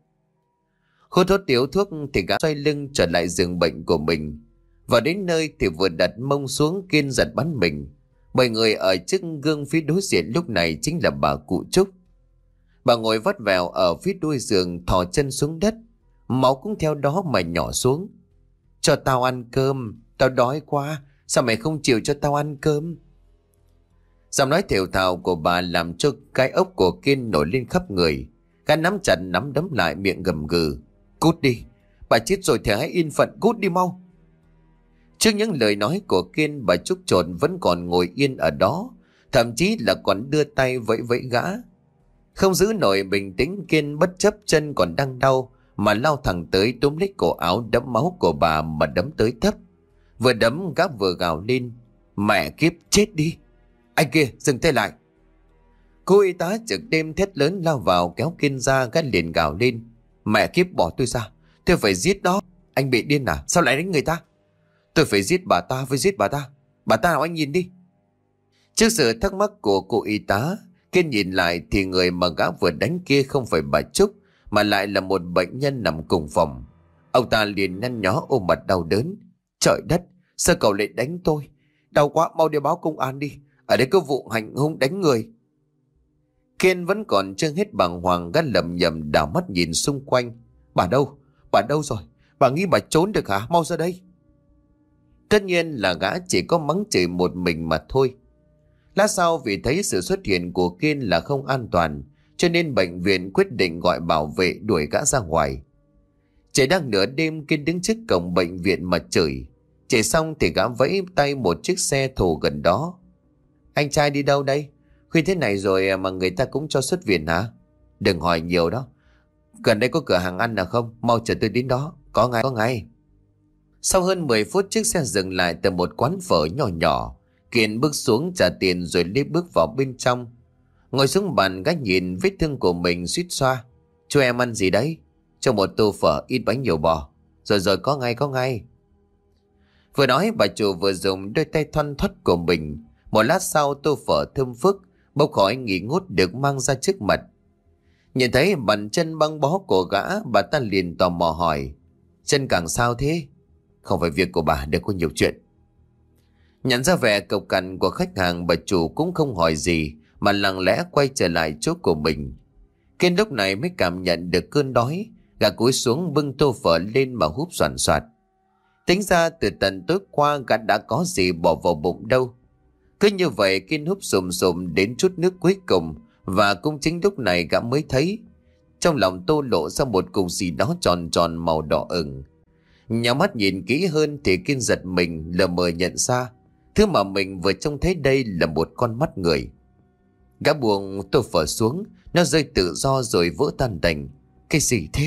Hút hốt điếu thuốc thì gã xoay lưng trở lại giường bệnh của mình. Và đến nơi thì vừa đặt mông xuống, Kiên giật bắn mình. Bởi người ở trước gương phía đối diện lúc này chính là bà cụ Trúc. Bà ngồi vắt vẻo ở phía đuôi giường, thò chân xuống đất, máu cũng theo đó mà nhỏ xuống. Cho tao ăn cơm, tao đói quá, sao mày không chịu cho tao ăn cơm? Giọng nói thều thào của bà làm cho cái ốc của Kiên nổi lên khắp người. Gã nắm chặt nắm đấm lại, miệng gầm gừ. Cút đi, bà chết rồi thì hãy yên phận cút đi mau. Trước những lời nói của Kiên, bà Trúc Trồn vẫn còn ngồi yên ở đó, thậm chí là còn đưa tay vẫy vẫy gã. Không giữ nổi bình tĩnh, Kiên bất chấp chân còn đang đau mà lao thẳng tới túm lấy cổ áo đẫm máu của bà mà đấm tới tấp. Vừa đấm gã vừa gào lên. Mẹ kiếp, chết đi! Anh kia, dừng tay lại! Cô y tá trực đêm thét lớn lao vào kéo Kiên ra, gã liền gào lên. Mẹ kiếp, bỏ tôi ra! Tôi phải giết đó! Anh bị điên à? Sao lại đánh người ta? Tôi phải giết bà ta, phải giết bà ta! Bà ta nào anh nhìn đi! Trước sự thắc mắc của cô y tá, Kiên nhìn lại thì người mà gã vừa đánh kia không phải bà Trúc, mà lại là một bệnh nhân nằm cùng phòng. Ông ta liền nhăn nhó ôm mặt đau đớn. Trời đất, sao cậu lại đánh tôi? Đau quá, mau đi báo công an đi. Ở đây có vụ hành hung đánh người. Kiên vẫn còn chưa hết bàng hoàng, gã lầm nhầm đảo mắt nhìn xung quanh. Bà đâu? Bà đâu rồi? Bà nghĩ bà trốn được hả? Mau ra đây! Tất nhiên là gã chỉ có mắng chửi một mình mà thôi. Lát sau vì thấy sự xuất hiện của Kiên là không an toàn, cho nên bệnh viện quyết định gọi bảo vệ đuổi gã ra ngoài. Trời đang nửa đêm, Kiên đứng trước cổng bệnh viện mà chửi. Chửi xong thì gã vẫy tay một chiếc xe thồ gần đó. Anh trai đi đâu đây? Khuya thế này rồi mà người ta cũng cho xuất viện hả? Đừng hỏi nhiều đó. Gần đây có cửa hàng ăn nào không? Mau chờ tôi đến đó. Có ngay, có ngay. Sau hơn mười phút chiếc xe dừng lại tại một quán phở nhỏ nhỏ. Kiên bước xuống trả tiền rồi đi bước vào bên trong. Ngồi xuống bàn, gã nhìn vết thương của mình suýt xoa. Cho em ăn gì đấy? Cho một tô phở ít bánh nhiều bò. Rồi rồi, có ngay, có ngay. Vừa nói bà chủ vừa dùng đôi tay thoăn thoắt của mình. Một lát sau tô phở thơm phức bốc khói nghi ngút được mang ra trước mặt. Nhìn thấy bàn chân băng bó của gã, bà ta liền tò mò hỏi. Chân càng sao thế? Không phải việc của bà, đừng có nhiều chuyện. Nhận ra vẻ cộc cằn của khách hàng, bà chủ cũng không hỏi gì mà lặng lẽ quay trở lại chỗ của mình. Kiên lúc này mới cảm nhận được cơn đói, gã cúi xuống bưng tô phở lên mà húp soàn soạt. Tính ra từ tận tối qua gã đã có gì bỏ vào bụng đâu. Cứ như vậy Kiên húp sùm sùm đến chút nước cuối cùng, và cũng chính lúc này gã mới thấy trong lòng tô lộ ra một cục gì đó tròn tròn màu đỏ ửng. Nhắm mắt nhìn kỹ hơn thì Kiên giật mình lờ mờ nhận ra thứ mà mình vừa trông thấy đây là một con mắt người. Gã buông tô phở xuống, nó rơi tự do rồi vỡ tan tành. Cái gì thế?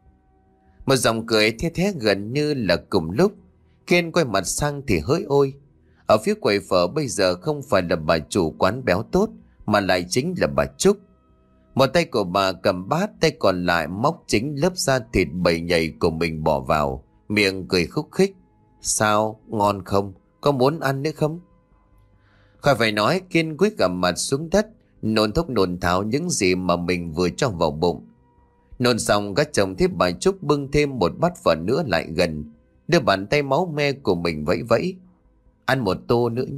Một giọng cười the thé gần như là cùng lúc. Kiên quay mặt sang thì hỡi ôi, ở phía quầy phở bây giờ không phải là bà chủ quán béo tốt, mà lại chính là bà Trúc. Một tay của bà cầm bát, tay còn lại móc chính lớp da thịt bầy nhầy của mình bỏ vào, miệng cười khúc khích. Sao, ngon không? Có muốn ăn nữa không? Khỏi phải nói, Kiên cúi gằm mặt xuống đất, nôn thốc nôn tháo những gì mà mình vừa cho vào bụng. Nôn xong, gã chồng thấy bà Trúc bưng thêm một bát phở nữa lại gần, đưa bàn tay máu me của mình vẫy vẫy. Ăn một tô nữa nhé.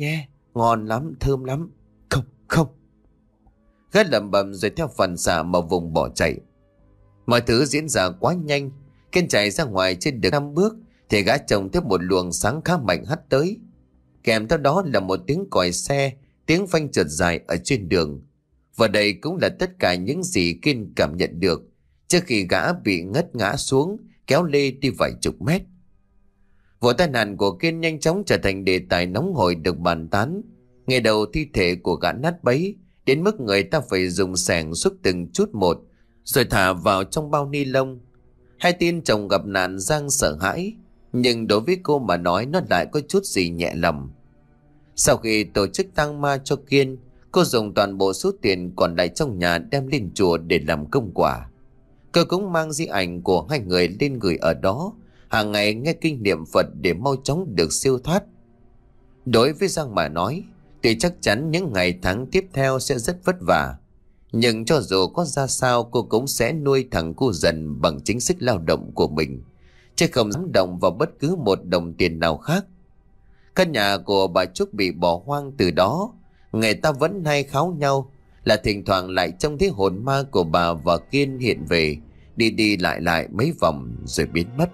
Ngon lắm, thơm lắm. Không, không. Gã lẩm bẩm rồi theo phản xạ mà vùng bỏ chạy. Mọi thứ diễn ra quá nhanh. Kiên chạy ra ngoài trên đường năm bước thì gã trông thấy một luồng sáng khá mạnh hắt tới. Kèm theo đó là một tiếng còi xe, tiếng phanh chợt dài ở trên đường. Và đây cũng là tất cả những gì Kiên cảm nhận được trước khi gã bị ngất ngã xuống, kéo lê đi vài chục mét. Vụ tai nạn của Kiên nhanh chóng trở thành đề tài nóng hổi được bàn tán. Ngày đầu thi thể của gã nát bấy đến mức người ta phải dùng xẻng xúc từng chút một rồi thả vào trong bao ni lông. Hai tin chồng gặp nạn Giang sợ hãi, nhưng đối với cô mà nói nó lại có chút gì nhẹ lòng. Sau khi tổ chức tang ma cho Kiên, cô dùng toàn bộ số tiền còn lại trong nhà đem lên chùa để làm công quả. Cô cũng mang di ảnh của hai người lên gửi ở đó, hàng ngày nghe kinh niệm Phật để mau chóng được siêu thoát. Đối với Giang mà nói, thì chắc chắn những ngày tháng tiếp theo sẽ rất vất vả. Nhưng cho dù có ra sao, cô cũng sẽ nuôi thằng cu dần bằng chính sức lao động của mình, chứ không dám động vào bất cứ một đồng tiền nào khác. Căn nhà của bà Trúc bị bỏ hoang từ đó. Người ta vẫn hay kháo nhau là thỉnh thoảng lại trông thấy hồn ma của bà và Kiên hiện về, đi đi lại lại mấy vòng rồi biến mất.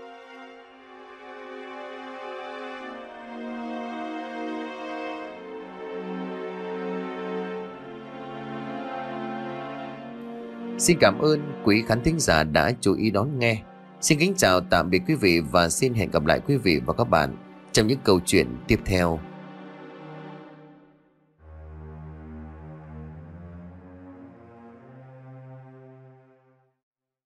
Xin cảm ơn quý khán thính giả đã chú ý đón nghe. Xin kính chào tạm biệt quý vị và xin hẹn gặp lại quý vị và các bạn trong những câu chuyện tiếp theo.